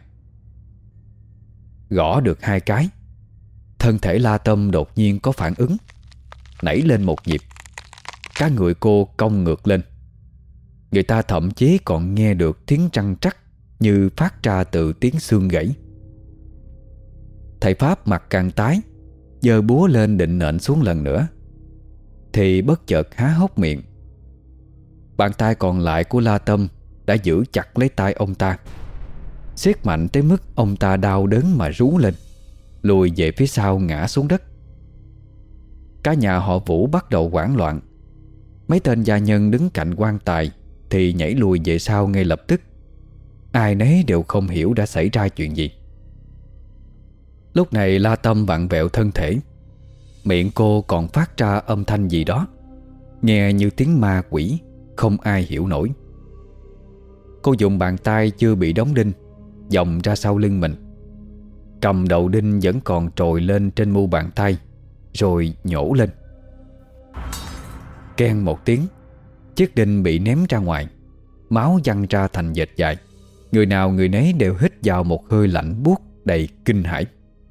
Gõ được hai cái, thân thể La Tâm đột nhiên có phản ứng, nảy lên một nhịp. Cả người cô cong ngược lên. Người ta thậm chí còn nghe được tiếng trăng trắc như phát ra từ tiếng xương gãy. Thầy Pháp mặt càng tái, giơ búa lên định nện xuống lần nữa, thì bất chợt há hốc miệng. Bàn tay còn lại của La Tâm đã giữ chặt lấy tay ông ta, siết mạnh tới mức ông ta đau đớn mà rú lên, lùi về phía sau ngã xuống đất. Cả nhà họ Vũ bắt đầu hoảng loạn. Mấy tên gia nhân đứng cạnh quan tài thì nhảy lùi về sau ngay lập tức. Ai nấy đều không hiểu đã xảy ra chuyện gì. Lúc này La Tâm vặn vẹo thân thể, miệng cô còn phát ra âm thanh gì đó, nghe như tiếng ma quỷ, không ai hiểu nổi. Cô dùng bàn tay chưa bị đóng đinh vòng ra sau lưng mình, cầm đầu đinh vẫn còn trồi lên trên mu bàn tay, rồi nhổ lên. Keng một tiếng, chiếc đinh bị ném ra ngoài, máu văng ra thành vệt dài. Người nào người nấy đều hít vào một hơi lạnh buốt đầy kinh hãi.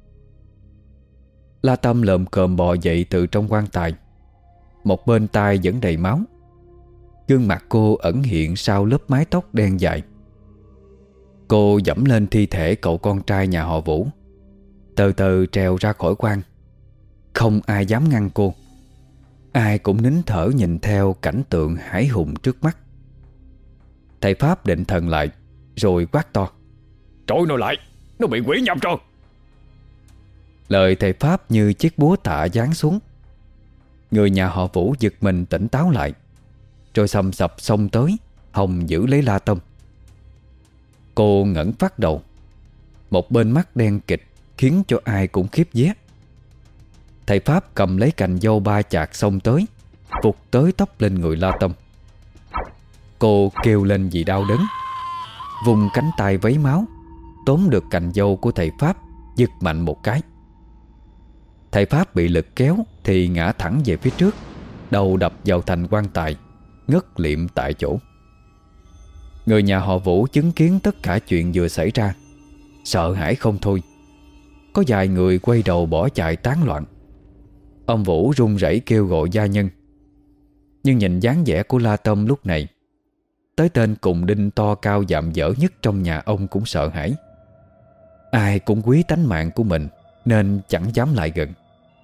La Tâm lồm cồm bò dậy từ trong quan tài. Một bên tai vẫn đầy máu. Gương mặt cô ẩn hiện sau lớp mái tóc đen dài. Cô dẫm lên thi thể cậu con trai nhà họ Vũ, từ từ trèo ra khỏi quan. Không ai dám ngăn cô. Ai cũng nín thở nhìn theo cảnh tượng hãi hùng trước mắt. Thầy Pháp định thần lại, rồi quát to: Trội nó lại, nó bị quỷ nhập rồi. Lời thầy Pháp như chiếc búa tạ giáng xuống. Người nhà họ Vũ giật mình tỉnh táo lại, rồi sầm sập xông tới hòng giữ lấy La Tâm. Cô ngẩng phát đầu, một bên mắt đen kịch khiến cho ai cũng khiếp vía. Thầy Pháp cầm lấy cành dâu ba chạc xông tới, vụt tới tóc lên người La Tâm. Cô kêu lên vì đau đớn, vùng cánh tay vấy máu, tóm được cành dâu của thầy Pháp, giật mạnh một cái. Thầy Pháp bị lực kéo thì ngã thẳng về phía trước, đầu đập vào thành quan tài, ngất liệm tại chỗ. Người nhà họ Vũ chứng kiến tất cả chuyện vừa xảy ra, sợ hãi không thôi. Có vài người quay đầu bỏ chạy tán loạn. Ông Vũ run rẩy kêu gọi gia nhân. Nhưng nhìn dáng vẻ của La Tâm lúc này, tới tên cùng đinh to cao dạm dở nhất trong nhà ông cũng sợ hãi. Ai cũng quý tánh mạng của mình nên chẳng dám lại gần.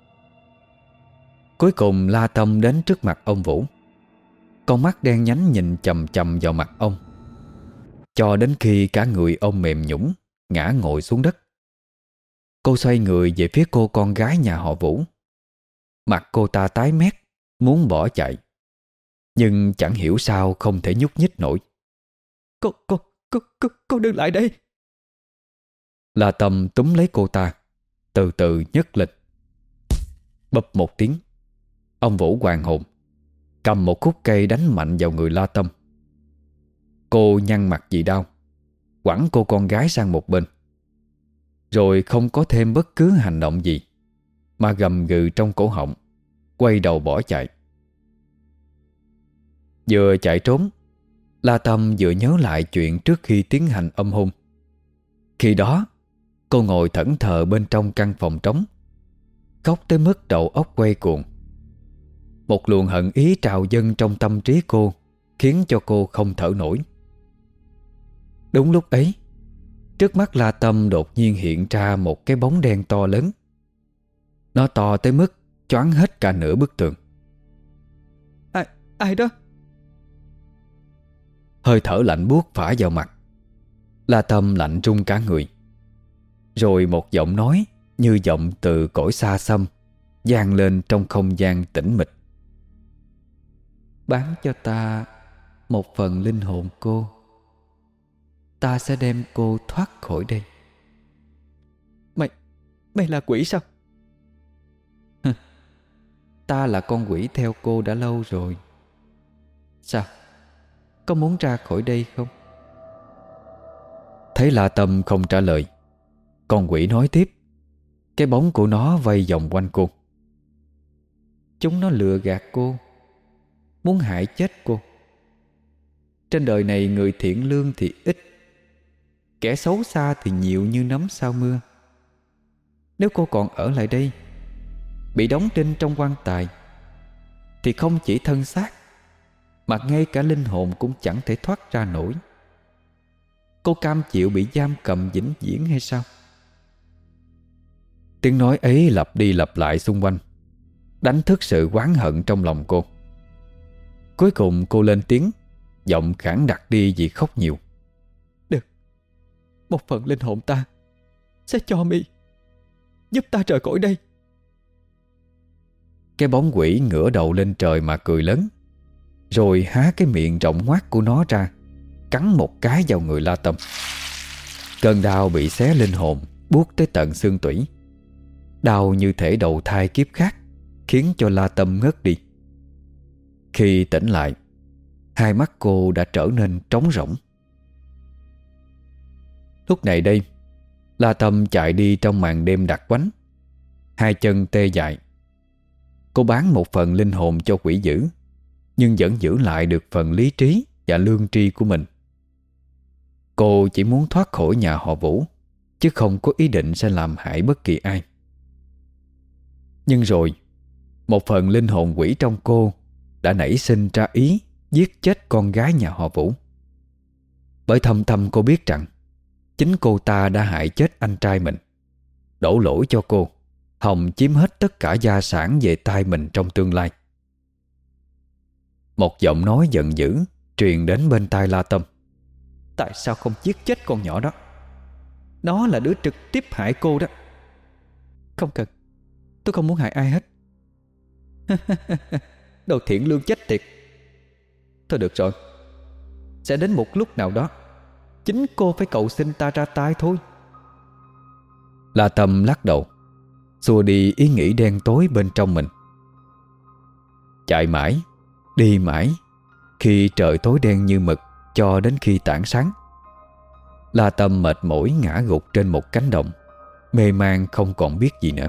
Cuối cùng La Tâm đến trước mặt ông Vũ. Con mắt đen nhánh nhìn chằm chằm vào mặt ông, cho đến khi cả người ông mềm nhũn ngã ngồi xuống đất. Cô xoay người về phía cô con gái nhà họ Vũ. Mặt cô ta tái mét, muốn bỏ chạy, nhưng chẳng hiểu sao không thể nhúc nhích nổi. Cô, cô, cô, cô, cô đừng lại đây. La Tâm túm lấy cô ta, từ từ nhấc lên. Bập một tiếng, ông Vũ hoàn hồn, cầm một khúc cây đánh mạnh vào người La Tâm. Cô nhăn mặt vì đau, quẳng cô con gái sang một bên, rồi không có thêm bất cứ hành động gì, mà gầm gừ trong cổ họng, quay đầu bỏ chạy. Vừa chạy trốn, La Tâm vừa nhớ lại chuyện trước khi tiến hành âm hôn. Khi đó cô ngồi thẫn thờ bên trong căn phòng trống, khóc tới mức đầu óc quay cuồng. Một luồng hận ý trào dâng trong tâm trí cô, khiến cho cô không thở nổi. Đúng lúc ấy, trước mắt La Tâm đột nhiên hiện ra một cái bóng đen to lớn. Nó to tới mức choáng hết cả nửa bức tường. Ai, ai đó? Hơi thở lạnh buốt phả vào mặt. La Tâm lạnh run cả người. Rồi một giọng nói như giọng từ cõi xa xăm vang lên trong không gian tĩnh mịch: Bán cho ta một phần linh hồn cô, ta sẽ đem cô thoát khỏi đây. Mày, mày là quỷ sao? Ta là con quỷ theo cô đã lâu rồi. Sao? Có muốn ra khỏi đây không? Thấy La Tâm không trả lời, con quỷ nói tiếp. Cái bóng của nó vây vòng quanh cô. Chúng nó lừa gạt cô, muốn hại chết cô. Trên đời này người thiện lương thì ít, kẻ xấu xa thì nhiều như nắm sau mưa. Nếu cô còn ở lại đây, bị đóng đinh trong quan tài, thì không chỉ thân xác, mà ngay cả linh hồn cũng chẳng thể thoát ra nổi. Cô cam chịu bị giam cầm vĩnh viễn hay sao? Tiếng nói ấy lặp đi lặp lại xung quanh, đánh thức sự oán hận trong lòng cô. Cuối cùng cô lên tiếng, giọng khản đặc đi vì khóc nhiều. Được, một phần linh hồn ta sẽ cho mi, giúp ta rời khỏi đây. Cái bóng quỷ ngửa đầu lên trời mà cười lớn, rồi há cái miệng rộng ngoác của nó ra, cắn một cái vào người La Tâm. Cơn đau bị xé linh hồn buốt tới tận xương tủy. Đau như thể đầu thai kiếp khác, khiến cho La Tâm ngất đi. Khi tỉnh lại, hai mắt cô đã trở nên trống rỗng. Lúc này đây, La Tâm chạy đi trong màn đêm đặc quánh, hai chân tê dại. Cô bán một phần linh hồn cho quỷ dữ, nhưng vẫn giữ lại được phần lý trí và lương tri của mình. Cô chỉ muốn thoát khỏi nhà họ Vũ, chứ không có ý định sẽ làm hại bất kỳ ai. Nhưng rồi, một phần linh hồn quỷ trong cô đã nảy sinh ra ý giết chết con gái nhà họ Vũ. Bởi thâm thâm cô biết rằng chính cô ta đã hại chết anh trai mình, đổ lỗi cho cô, hòng chiếm hết tất cả gia sản về tay mình trong tương lai. Một giọng nói giận dữ truyền đến bên tai La Tâm. Tại sao không giết chết con nhỏ đó? Nó là đứa trực tiếp hại cô đó. Không cần, tôi không muốn hại ai hết. Đồ thiện lương chết tiệt. Thôi được rồi, sẽ đến một lúc nào đó chính cô phải cầu xin ta ra tay thôi. La Tâm lắc đầu, xua đi ý nghĩ đen tối bên trong mình. Chạy mãi, đi mãi, khi trời tối đen như mực cho đến khi tảng sáng, La Tâm mệt mỏi ngã gục trên một cánh đồng, mê man không còn biết gì nữa.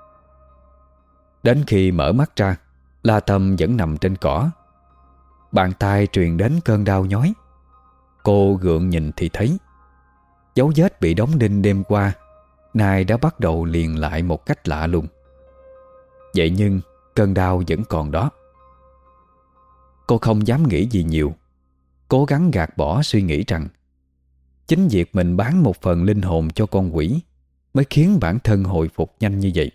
Đến khi mở mắt ra, La Tâm vẫn nằm trên cỏ. Bàn tay truyền đến cơn đau nhói. Cô gượng nhìn thì thấy dấu vết bị đóng đinh đêm qua nay đã bắt đầu liền lại một cách lạ lùng. Vậy nhưng cơn đau vẫn còn đó. Cô không dám nghĩ gì nhiều, cố gắng gạt bỏ suy nghĩ rằng chính việc mình bán một phần linh hồn cho con quỷ mới khiến bản thân hồi phục nhanh như vậy.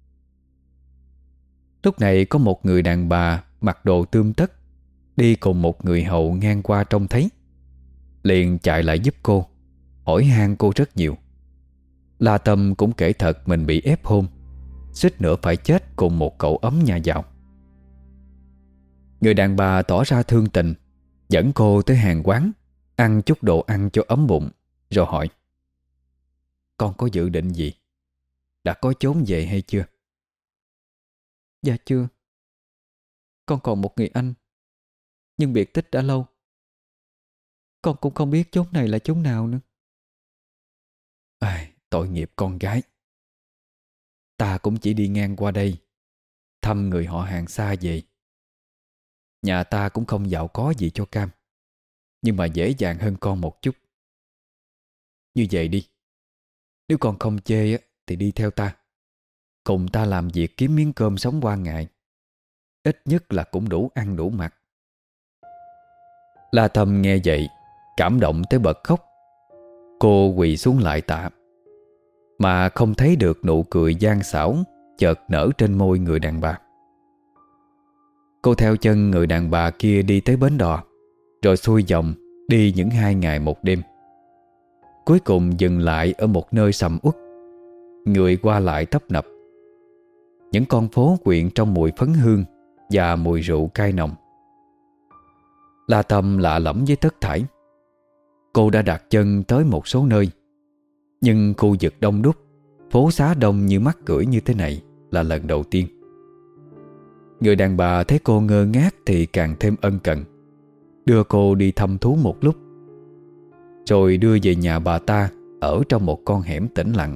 Lúc này có một người đàn bà mặc đồ tươm tất đi cùng một người hầu ngang qua trông thấy, liền chạy lại giúp cô, hỏi han cô rất nhiều. La Tâm cũng kể thật mình bị ép hôn, suýt nữa phải chết cùng một cậu ấm nhà giàu. Người đàn bà tỏ ra thương tình, dẫn cô tới hàng quán ăn chút đồ ăn cho ấm bụng, rồi hỏi: Con có dự định gì? Đã có trốn về hay chưa? Dạ chưa. Con còn một người anh, nhưng biệt tích đã lâu. Con cũng không biết chốn này là chốn nào nữa. Ai, tội nghiệp con gái. Ta cũng chỉ đi ngang qua đây thăm người họ hàng xa về. Nhà ta cũng không giàu có gì cho cam, nhưng mà dễ dàng hơn con một chút. Như vậy đi, nếu con không chê thì đi theo ta, cùng ta làm việc kiếm miếng cơm sống qua ngày. Ít nhất là cũng đủ ăn đủ mặc. La Tâm nghe vậy, cảm động tới bật khóc. Cô quỳ xuống lại tạ, mà không thấy được nụ cười gian xảo chợt nở trên môi người đàn bà. Cô theo chân người đàn bà kia đi tới bến đò, rồi xuôi dòng đi những hai ngày một đêm. Cuối cùng dừng lại ở một nơi sầm uất, người qua lại tấp nập. Những con phố quyện trong mùi phấn hương và mùi rượu cay nồng. La Tâm lạ lẫm với tất thảy. Cô đã đặt chân tới một số nơi, nhưng khu vực đông đúc, phố xá đông như mắc cưỡi như thế này là lần đầu tiên. Người đàn bà thấy cô ngơ ngác thì càng thêm ân cần, đưa cô đi thăm thú một lúc, rồi đưa về nhà bà ta ở trong một con hẻm tĩnh lặng.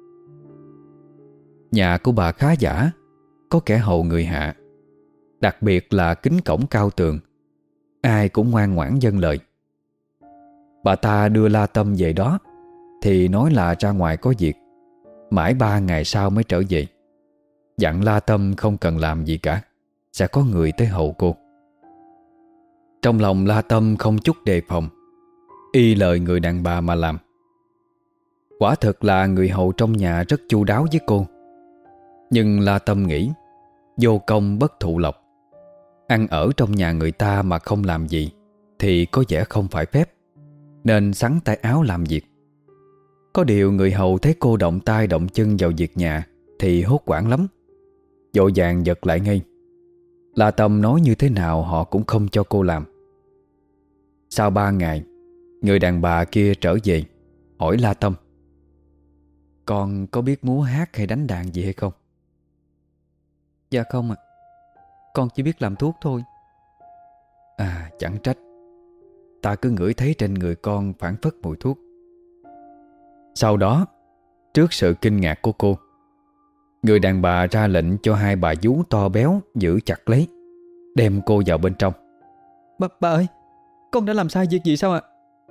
Nhà của bà khá giả, có kẻ hầu người hạ, đặc biệt là kính cổng cao tường, ai cũng ngoan ngoãn vâng lời. Bà ta đưa La Tâm về đó thì nói là ra ngoài có việc, mãi ba ngày sau mới trở về. Dặn La Tâm không cần làm gì cả, sẽ có người tới hầu cô. Trong lòng La Tâm không chút đề phòng, y lời người đàn bà mà làm. Quả thực là người hầu trong nhà rất chu đáo với cô. Nhưng La Tâm nghĩ vô công bất thụ lộc, ăn ở trong nhà người ta mà không làm gì thì có vẻ không phải phép, nên xắn tay áo làm việc. Có điều người hầu thấy cô động tay động chân vào việc nhà thì hốt hoảng lắm, vội vàng giật lại ngay. La Tâm nói như thế nào họ cũng không cho cô làm. Sau ba ngày, người đàn bà kia trở về, hỏi La Tâm: Con có biết múa hát hay đánh đàn gì hay không? Dạ không ạ, con chỉ biết làm thuốc thôi. À, chẳng trách. Ta cứ ngửi thấy trên người con phảng phất mùi thuốc. Sau đó, trước sự kinh ngạc của cô, người đàn bà ra lệnh cho hai bà vú to béo giữ chặt lấy, đem cô vào bên trong. Bà, bà ơi, con đã làm sai việc gì sao ạ?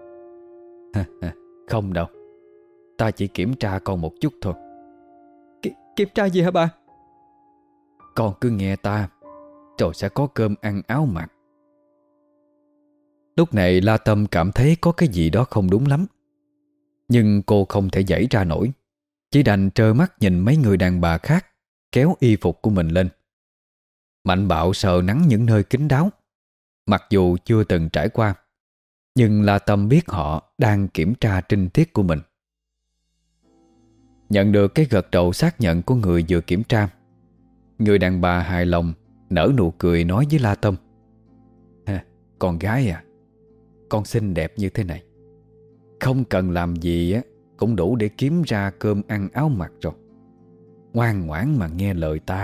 Không đâu, ta chỉ kiểm tra con một chút thôi. Ki Kiểm tra gì hả bà? Con cứ nghe ta, rồi sẽ có cơm ăn áo mặc. Lúc này La Tâm cảm thấy có cái gì đó không đúng lắm, nhưng cô không thể giãy ra nổi, chỉ đành trơ mắt nhìn mấy người đàn bà khác kéo y phục của mình lên. Mạnh bạo sờ nắn những nơi kín đáo. Mặc dù chưa từng trải qua, nhưng La Tâm biết họ đang kiểm tra trinh tiết của mình. Nhận được cái gật đầu xác nhận của người vừa kiểm tra, người đàn bà hài lòng nở nụ cười nói với La Tâm: Con gái à, con xinh đẹp như thế này, không cần làm gì á cũng đủ để kiếm ra cơm ăn áo mặc rồi. Ngoan ngoãn mà nghe lời ta.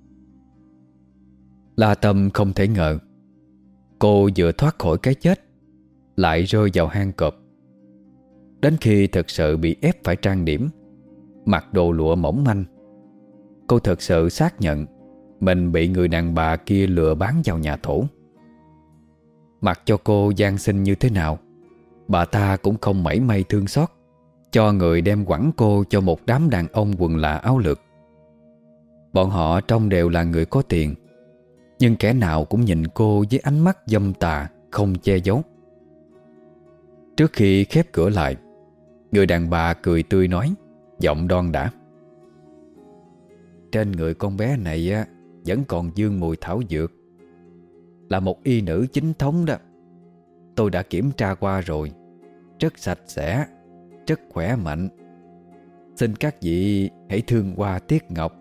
La Tâm không thể ngờ cô vừa thoát khỏi cái chết lại rơi vào hang cọp. Đến khi thực sự bị ép phải trang điểm, mặc đồ lụa mỏng manh, cô thực sự xác nhận mình bị người đàn bà kia lừa bán vào nhà thổ. Mặc cho cô gian xinh như thế nào, bà ta cũng không mảy may thương xót, cho người đem quẳng cô cho một đám đàn ông quần lạ áo lược. Bọn họ trông đều là người có tiền, nhưng kẻ nào cũng nhìn cô với ánh mắt dâm tà không che giấu. Trước khi khép cửa lại, người đàn bà cười tươi nói, giọng đoan đã: Trên người con bé này á vẫn còn vương mùi thảo dược, là một y nữ chính thống đó. Tôi đã kiểm tra qua rồi, rất sạch sẽ, rất khỏe mạnh. Xin các vị hãy thương hoa tiếc ngọc.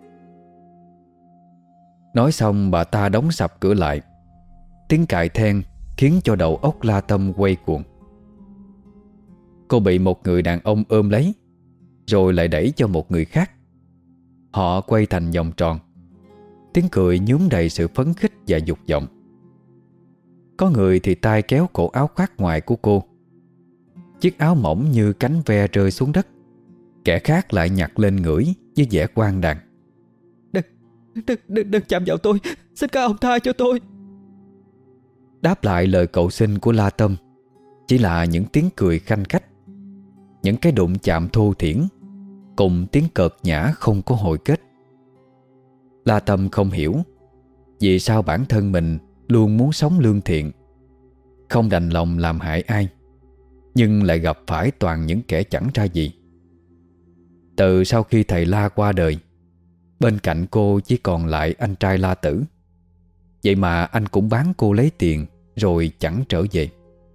Nói xong bà ta đóng sập cửa lại. Tiếng cài then khiến cho đầu óc La Tâm quay cuồng. Cô bị một người đàn ông ôm lấy, rồi lại đẩy cho một người khác. Họ quay thành vòng tròn. Tiếng cười nhuốm đầy sự phấn khích và dục vọng. Có người thì tay kéo cổ áo khoác ngoài của cô. Chiếc áo mỏng như cánh ve rơi xuống đất. Kẻ khác lại nhặt lên ngửi với vẻ quan đàn. Đừng, đừng, đừng, đừng chạm vào tôi, xin các ông tha cho tôi. Đáp lại lời cầu xin của La Tâm chỉ là những tiếng cười khanh khách, những cái đụng chạm thô thiển, cùng tiếng cợt nhã không có hồi kết. La Tâm không hiểu vì sao bản thân mình luôn muốn sống lương thiện, không đành lòng làm hại ai, nhưng lại gặp phải toàn những kẻ chẳng ra gì. Từ sau khi thầy La qua đời, bên cạnh cô chỉ còn lại anh trai La Tử. Vậy mà anh cũng bán cô lấy tiền rồi chẳng trở về.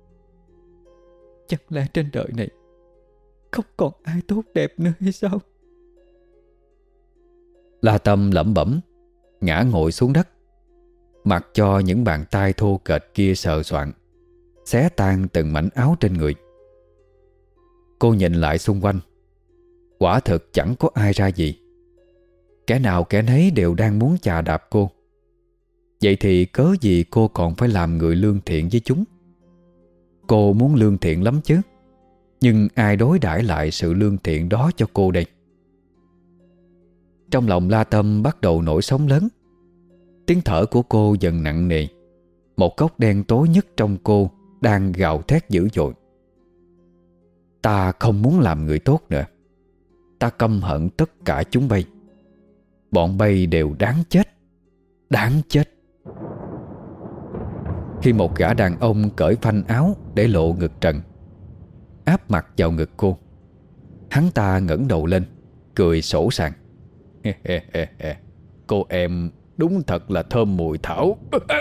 Chẳng lẽ trên đời này không còn ai tốt đẹp nữa hay sao? La Tâm lẩm bẩm, ngã ngồi xuống đất, mặc cho những bàn tay thô kệch kia sờ soạng, xé tan từng mảnh áo trên người. Cô nhìn lại xung quanh, quả thực chẳng có ai ra gì. Kẻ nào kẻ nấy đều đang muốn chà đạp cô. Vậy thì cớ gì cô còn phải làm người lương thiện với chúng? Cô muốn lương thiện lắm chứ, nhưng ai đối đãi lại sự lương thiện đó cho cô đây? Trong lòng La Tâm bắt đầu nổi sóng lớn. Tiếng thở của cô dần nặng nề. Một góc đen tối nhất trong cô đang gào thét dữ dội. Ta không muốn làm người tốt nữa. Ta căm hận tất cả chúng bay. Bọn bay đều đáng chết. Đáng chết. Khi một gã đàn ông cởi phanh áo để lộ ngực trần, áp mặt vào ngực cô, hắn ta ngẩng đầu lên, cười sổ sàng. Cô em đúng thật là thơm mùi thảo.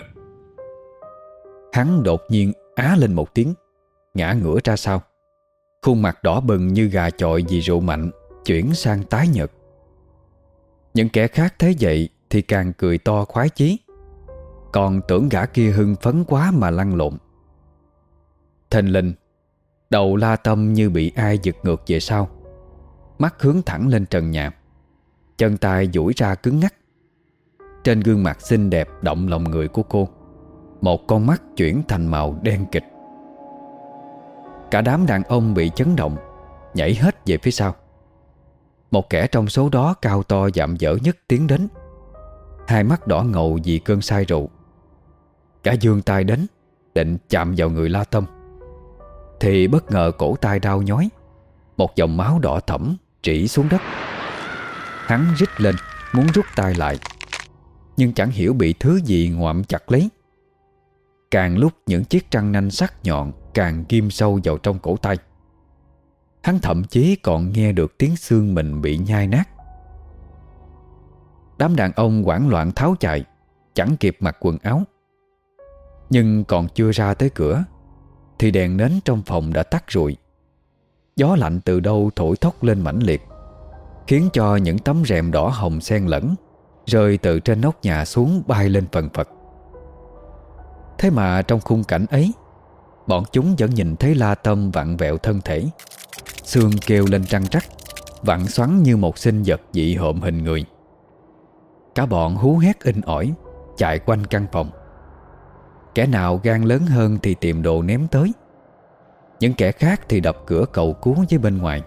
Hắn đột nhiên á lên một tiếng, ngã ngửa ra sau. Khuôn mặt đỏ bừng như gà chọi vì rượu mạnh chuyển sang tái nhợt. Những kẻ khác thấy vậy thì càng cười to khoái chí, còn tưởng gã kia hưng phấn quá mà lăn lộn. Thình lình, đầu La Tâm như bị ai giật ngược về sau, mắt hướng thẳng lên trần nhà, chân tay duỗi ra cứng ngắc. Trên gương mặt xinh đẹp động lòng người của cô, một con mắt chuyển thành màu đen kịch. Cả đám đàn ông bị chấn động, nhảy hết về phía sau. Một kẻ trong số đó cao to dạm dở nhất tiến đến, hai mắt đỏ ngầu vì cơn say rượu. Cả giương tay đến định chạm vào người La Tâm, thì bất ngờ cổ tay đau nhói, một dòng máu đỏ thẫm rỉ xuống đất. Hắn rít lên muốn rút tay lại, nhưng chẳng hiểu bị thứ gì ngoạm chặt lấy. Càng lúc những chiếc răng nanh sắc nhọn càng ghim sâu vào trong cổ tay. Hắn thậm chí còn nghe được tiếng xương mình bị nhai nát. Đám đàn ông hoảng loạn tháo chạy, chẳng kịp mặc quần áo. Nhưng còn chưa ra tới cửa thì đèn nến trong phòng đã tắt rụi. Gió lạnh từ đâu thổi thốc lên mãnh liệt, khiến cho những tấm rèm đỏ hồng xen lẫn rơi từ trên nóc nhà xuống bay lên phần phật. Thế mà trong khung cảnh ấy, bọn chúng vẫn nhìn thấy La Tâm vặn vẹo thân thể, xương kêu lên trăng trắc, vặn xoắn như một sinh vật dị hợm hình người. Cả bọn hú hét inh ỏi, chạy quanh căn phòng. Kẻ nào gan lớn hơn thì tìm đồ ném tới, những kẻ khác thì đập cửa cầu cứu với bên ngoài.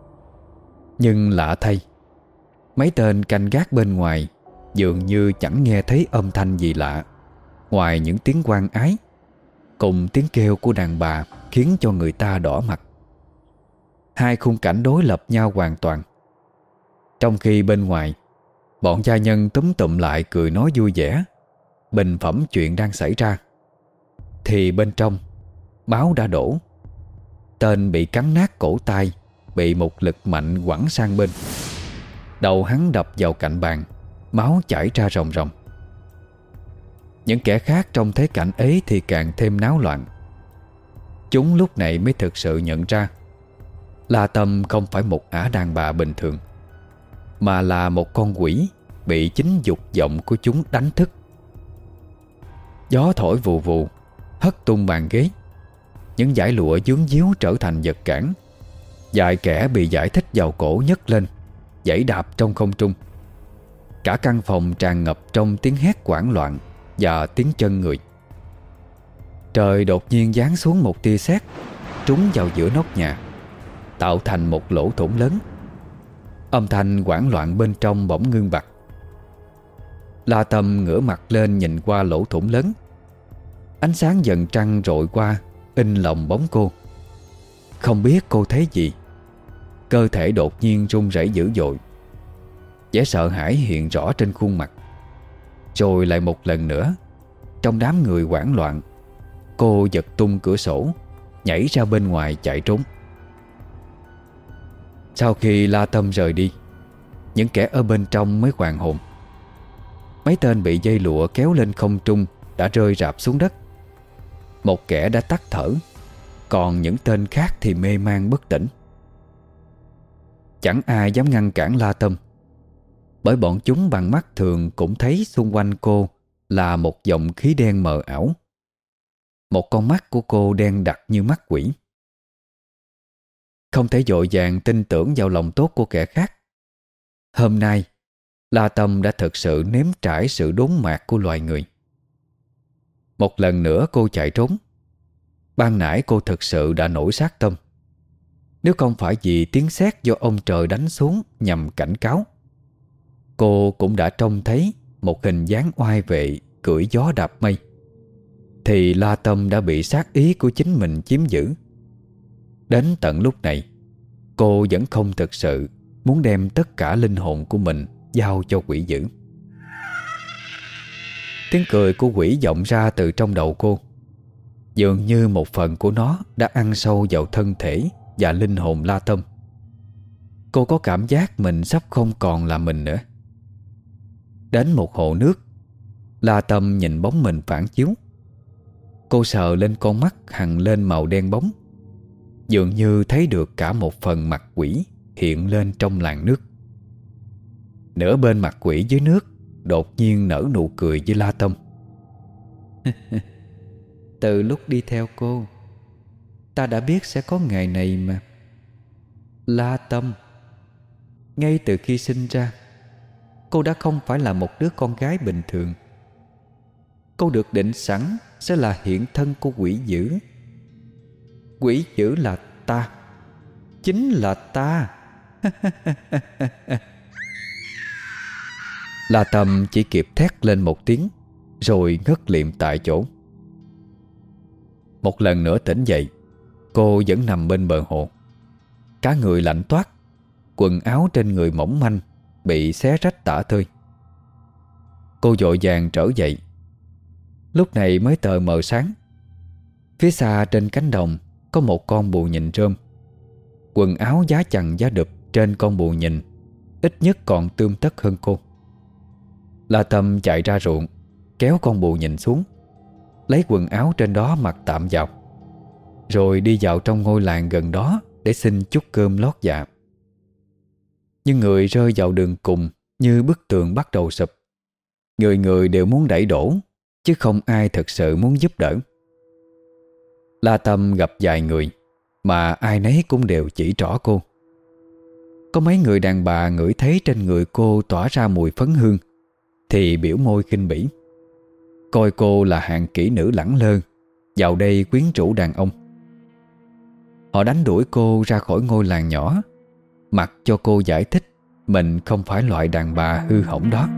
Nhưng lạ thay, mấy tên canh gác bên ngoài dường như chẳng nghe thấy âm thanh gì lạ, ngoài những tiếng oan ái cùng tiếng kêu của đàn bà khiến cho người ta đỏ mặt. Hai khung cảnh đối lập nhau hoàn toàn. Trong khi bên ngoài, bọn gia nhân túm tụm lại cười nói vui vẻ, bình phẩm chuyện đang xảy ra, thì bên trong máu đã đổ. Tên bị cắn nát cổ tay bị một lực mạnh quẳng sang bên. Đầu hắn đập vào cạnh bàn, máu chảy ra ròng ròng. Những kẻ khác trông thấy cảnh ấy thì càng thêm náo loạn. Chúng lúc này mới thực sự nhận ra La Tâm không phải một ả đàn bà bình thường, mà là một con quỷ bị chính dục vọng của chúng đánh thức. Gió thổi vù vù, hất tung bàn ghế. Những dải lụa vướng víu trở thành vật cản. Vài kẻ bị giải thích vào cổ nhấc lên, giãy đạp trong không trung. Cả căn phòng tràn ngập trong tiếng hét hoảng loạn và tiếng chân người. Trời đột nhiên giáng xuống một tia sét, trúng vào giữa nóc nhà, tạo thành một lỗ thủng lớn. Âm thanh hoảng loạn bên trong bỗng ngưng bặt. La Tâm ngửa mặt lên nhìn qua lỗ thủng lớn. Ánh sáng dần trăng rọi qua, in lòng bóng cô. Không biết cô thấy gì, cơ thể đột nhiên run rẩy dữ dội. Vẻ sợ hãi hiện rõ trên khuôn mặt. Rồi lại một lần nữa, trong đám người hoảng loạn, cô giật tung cửa sổ, nhảy ra bên ngoài chạy trốn. Sau khi La Tâm rời đi, những kẻ ở bên trong mới hoàn hồn. Mấy tên bị dây lụa kéo lên không trung đã rơi rạp xuống đất. Một kẻ đã tắt thở, còn những tên khác thì mê man bất tỉnh. Chẳng ai dám ngăn cản La Tâm, bởi bọn chúng bằng mắt thường cũng thấy xung quanh cô là một dòng khí đen mờ ảo. Một con mắt của cô đen đặc như mắt quỷ. Không thể vội vàng tin tưởng vào lòng tốt của kẻ khác. Hôm nay, La Tâm đã thực sự nếm trải sự đốn mạt của loài người. Một lần nữa cô chạy trốn. Ban nãy cô thực sự đã nổi sát tâm. Nếu không phải vì tiếng sét do ông trời đánh xuống nhằm cảnh cáo, cô cũng đã trông thấy một hình dáng oai vệ cưỡi gió đạp mây, thì La Tâm đã bị sát ý của chính mình chiếm giữ. Đến tận lúc này, cô vẫn không thực sự muốn đem tất cả linh hồn của mình giao cho quỷ dữ. Tiếng cười của quỷ vọng ra từ trong đầu cô. Dường như một phần của nó đã ăn sâu vào thân thể và linh hồn La Tâm. Cô có cảm giác mình sắp không còn là mình nữa. Đến một hồ nước, La Tâm nhìn bóng mình phản chiếu. Cô sờ lên con mắt hằn lên màu đen bóng, dường như thấy được cả một phần mặt quỷ hiện lên trong làn nước. Nửa bên mặt quỷ dưới nước đột nhiên nở nụ cười với La Tâm. Từ lúc đi theo cô, ta đã biết sẽ có ngày này mà. La Tâm, ngay từ khi sinh ra, cô đã không phải là một đứa con gái bình thường. Cô được định sẵn sẽ là hiện thân của quỷ dữ. Quỷ dữ là ta, chính là ta. La Tâm chỉ kịp thét lên một tiếng, rồi ngất liệm tại chỗ. Một lần nữa tỉnh dậy, cô vẫn nằm bên bờ hồ. Cả người lạnh toát, quần áo trên người mỏng manh, bị xé rách tả tơi. Cô vội vàng trở dậy. Lúc này mới tờ mờ sáng. Phía xa trên cánh đồng có một con bù nhìn rơm. Quần áo giá chằng giá đụp trên con bù nhìn ít nhất còn tươm tất hơn cô. La Tâm chạy ra ruộng, kéo con bù nhìn xuống, lấy quần áo trên đó mặc tạm vào, rồi đi vào trong ngôi làng gần đó để xin chút cơm lót dạ. Nhưng người rơi vào đường cùng như bức tường bắt đầu sụp. Người người đều muốn đẩy đổ, chứ không ai thật sự muốn giúp đỡ. La Tâm gặp vài người, mà ai nấy cũng đều chỉ trỏ cô. Có mấy người đàn bà ngửi thấy trên người cô tỏa ra mùi phấn hương thì biểu môi khinh bỉ, coi cô là hạng kỹ nữ lẳng lơ vào đây quyến rũ đàn ông. Họ đánh đuổi cô ra khỏi ngôi làng nhỏ, mặc cho cô giải thích mình không phải loại đàn bà hư hỏng đó.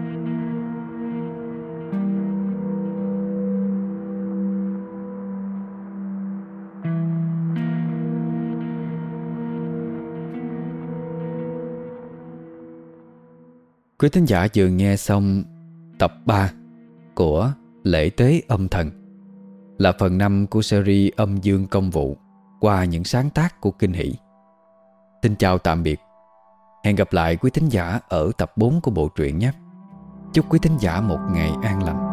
Quý thính giả vừa nghe xong tập ba của Lễ Tế Âm Thần, là phần năm của series Âm Dương Công Vụ qua những sáng tác của Kinh Hỷ. Xin chào tạm biệt. Hẹn gặp lại quý thính giả ở tập bốn của bộ truyện nhé. Chúc quý thính giả một ngày an lành.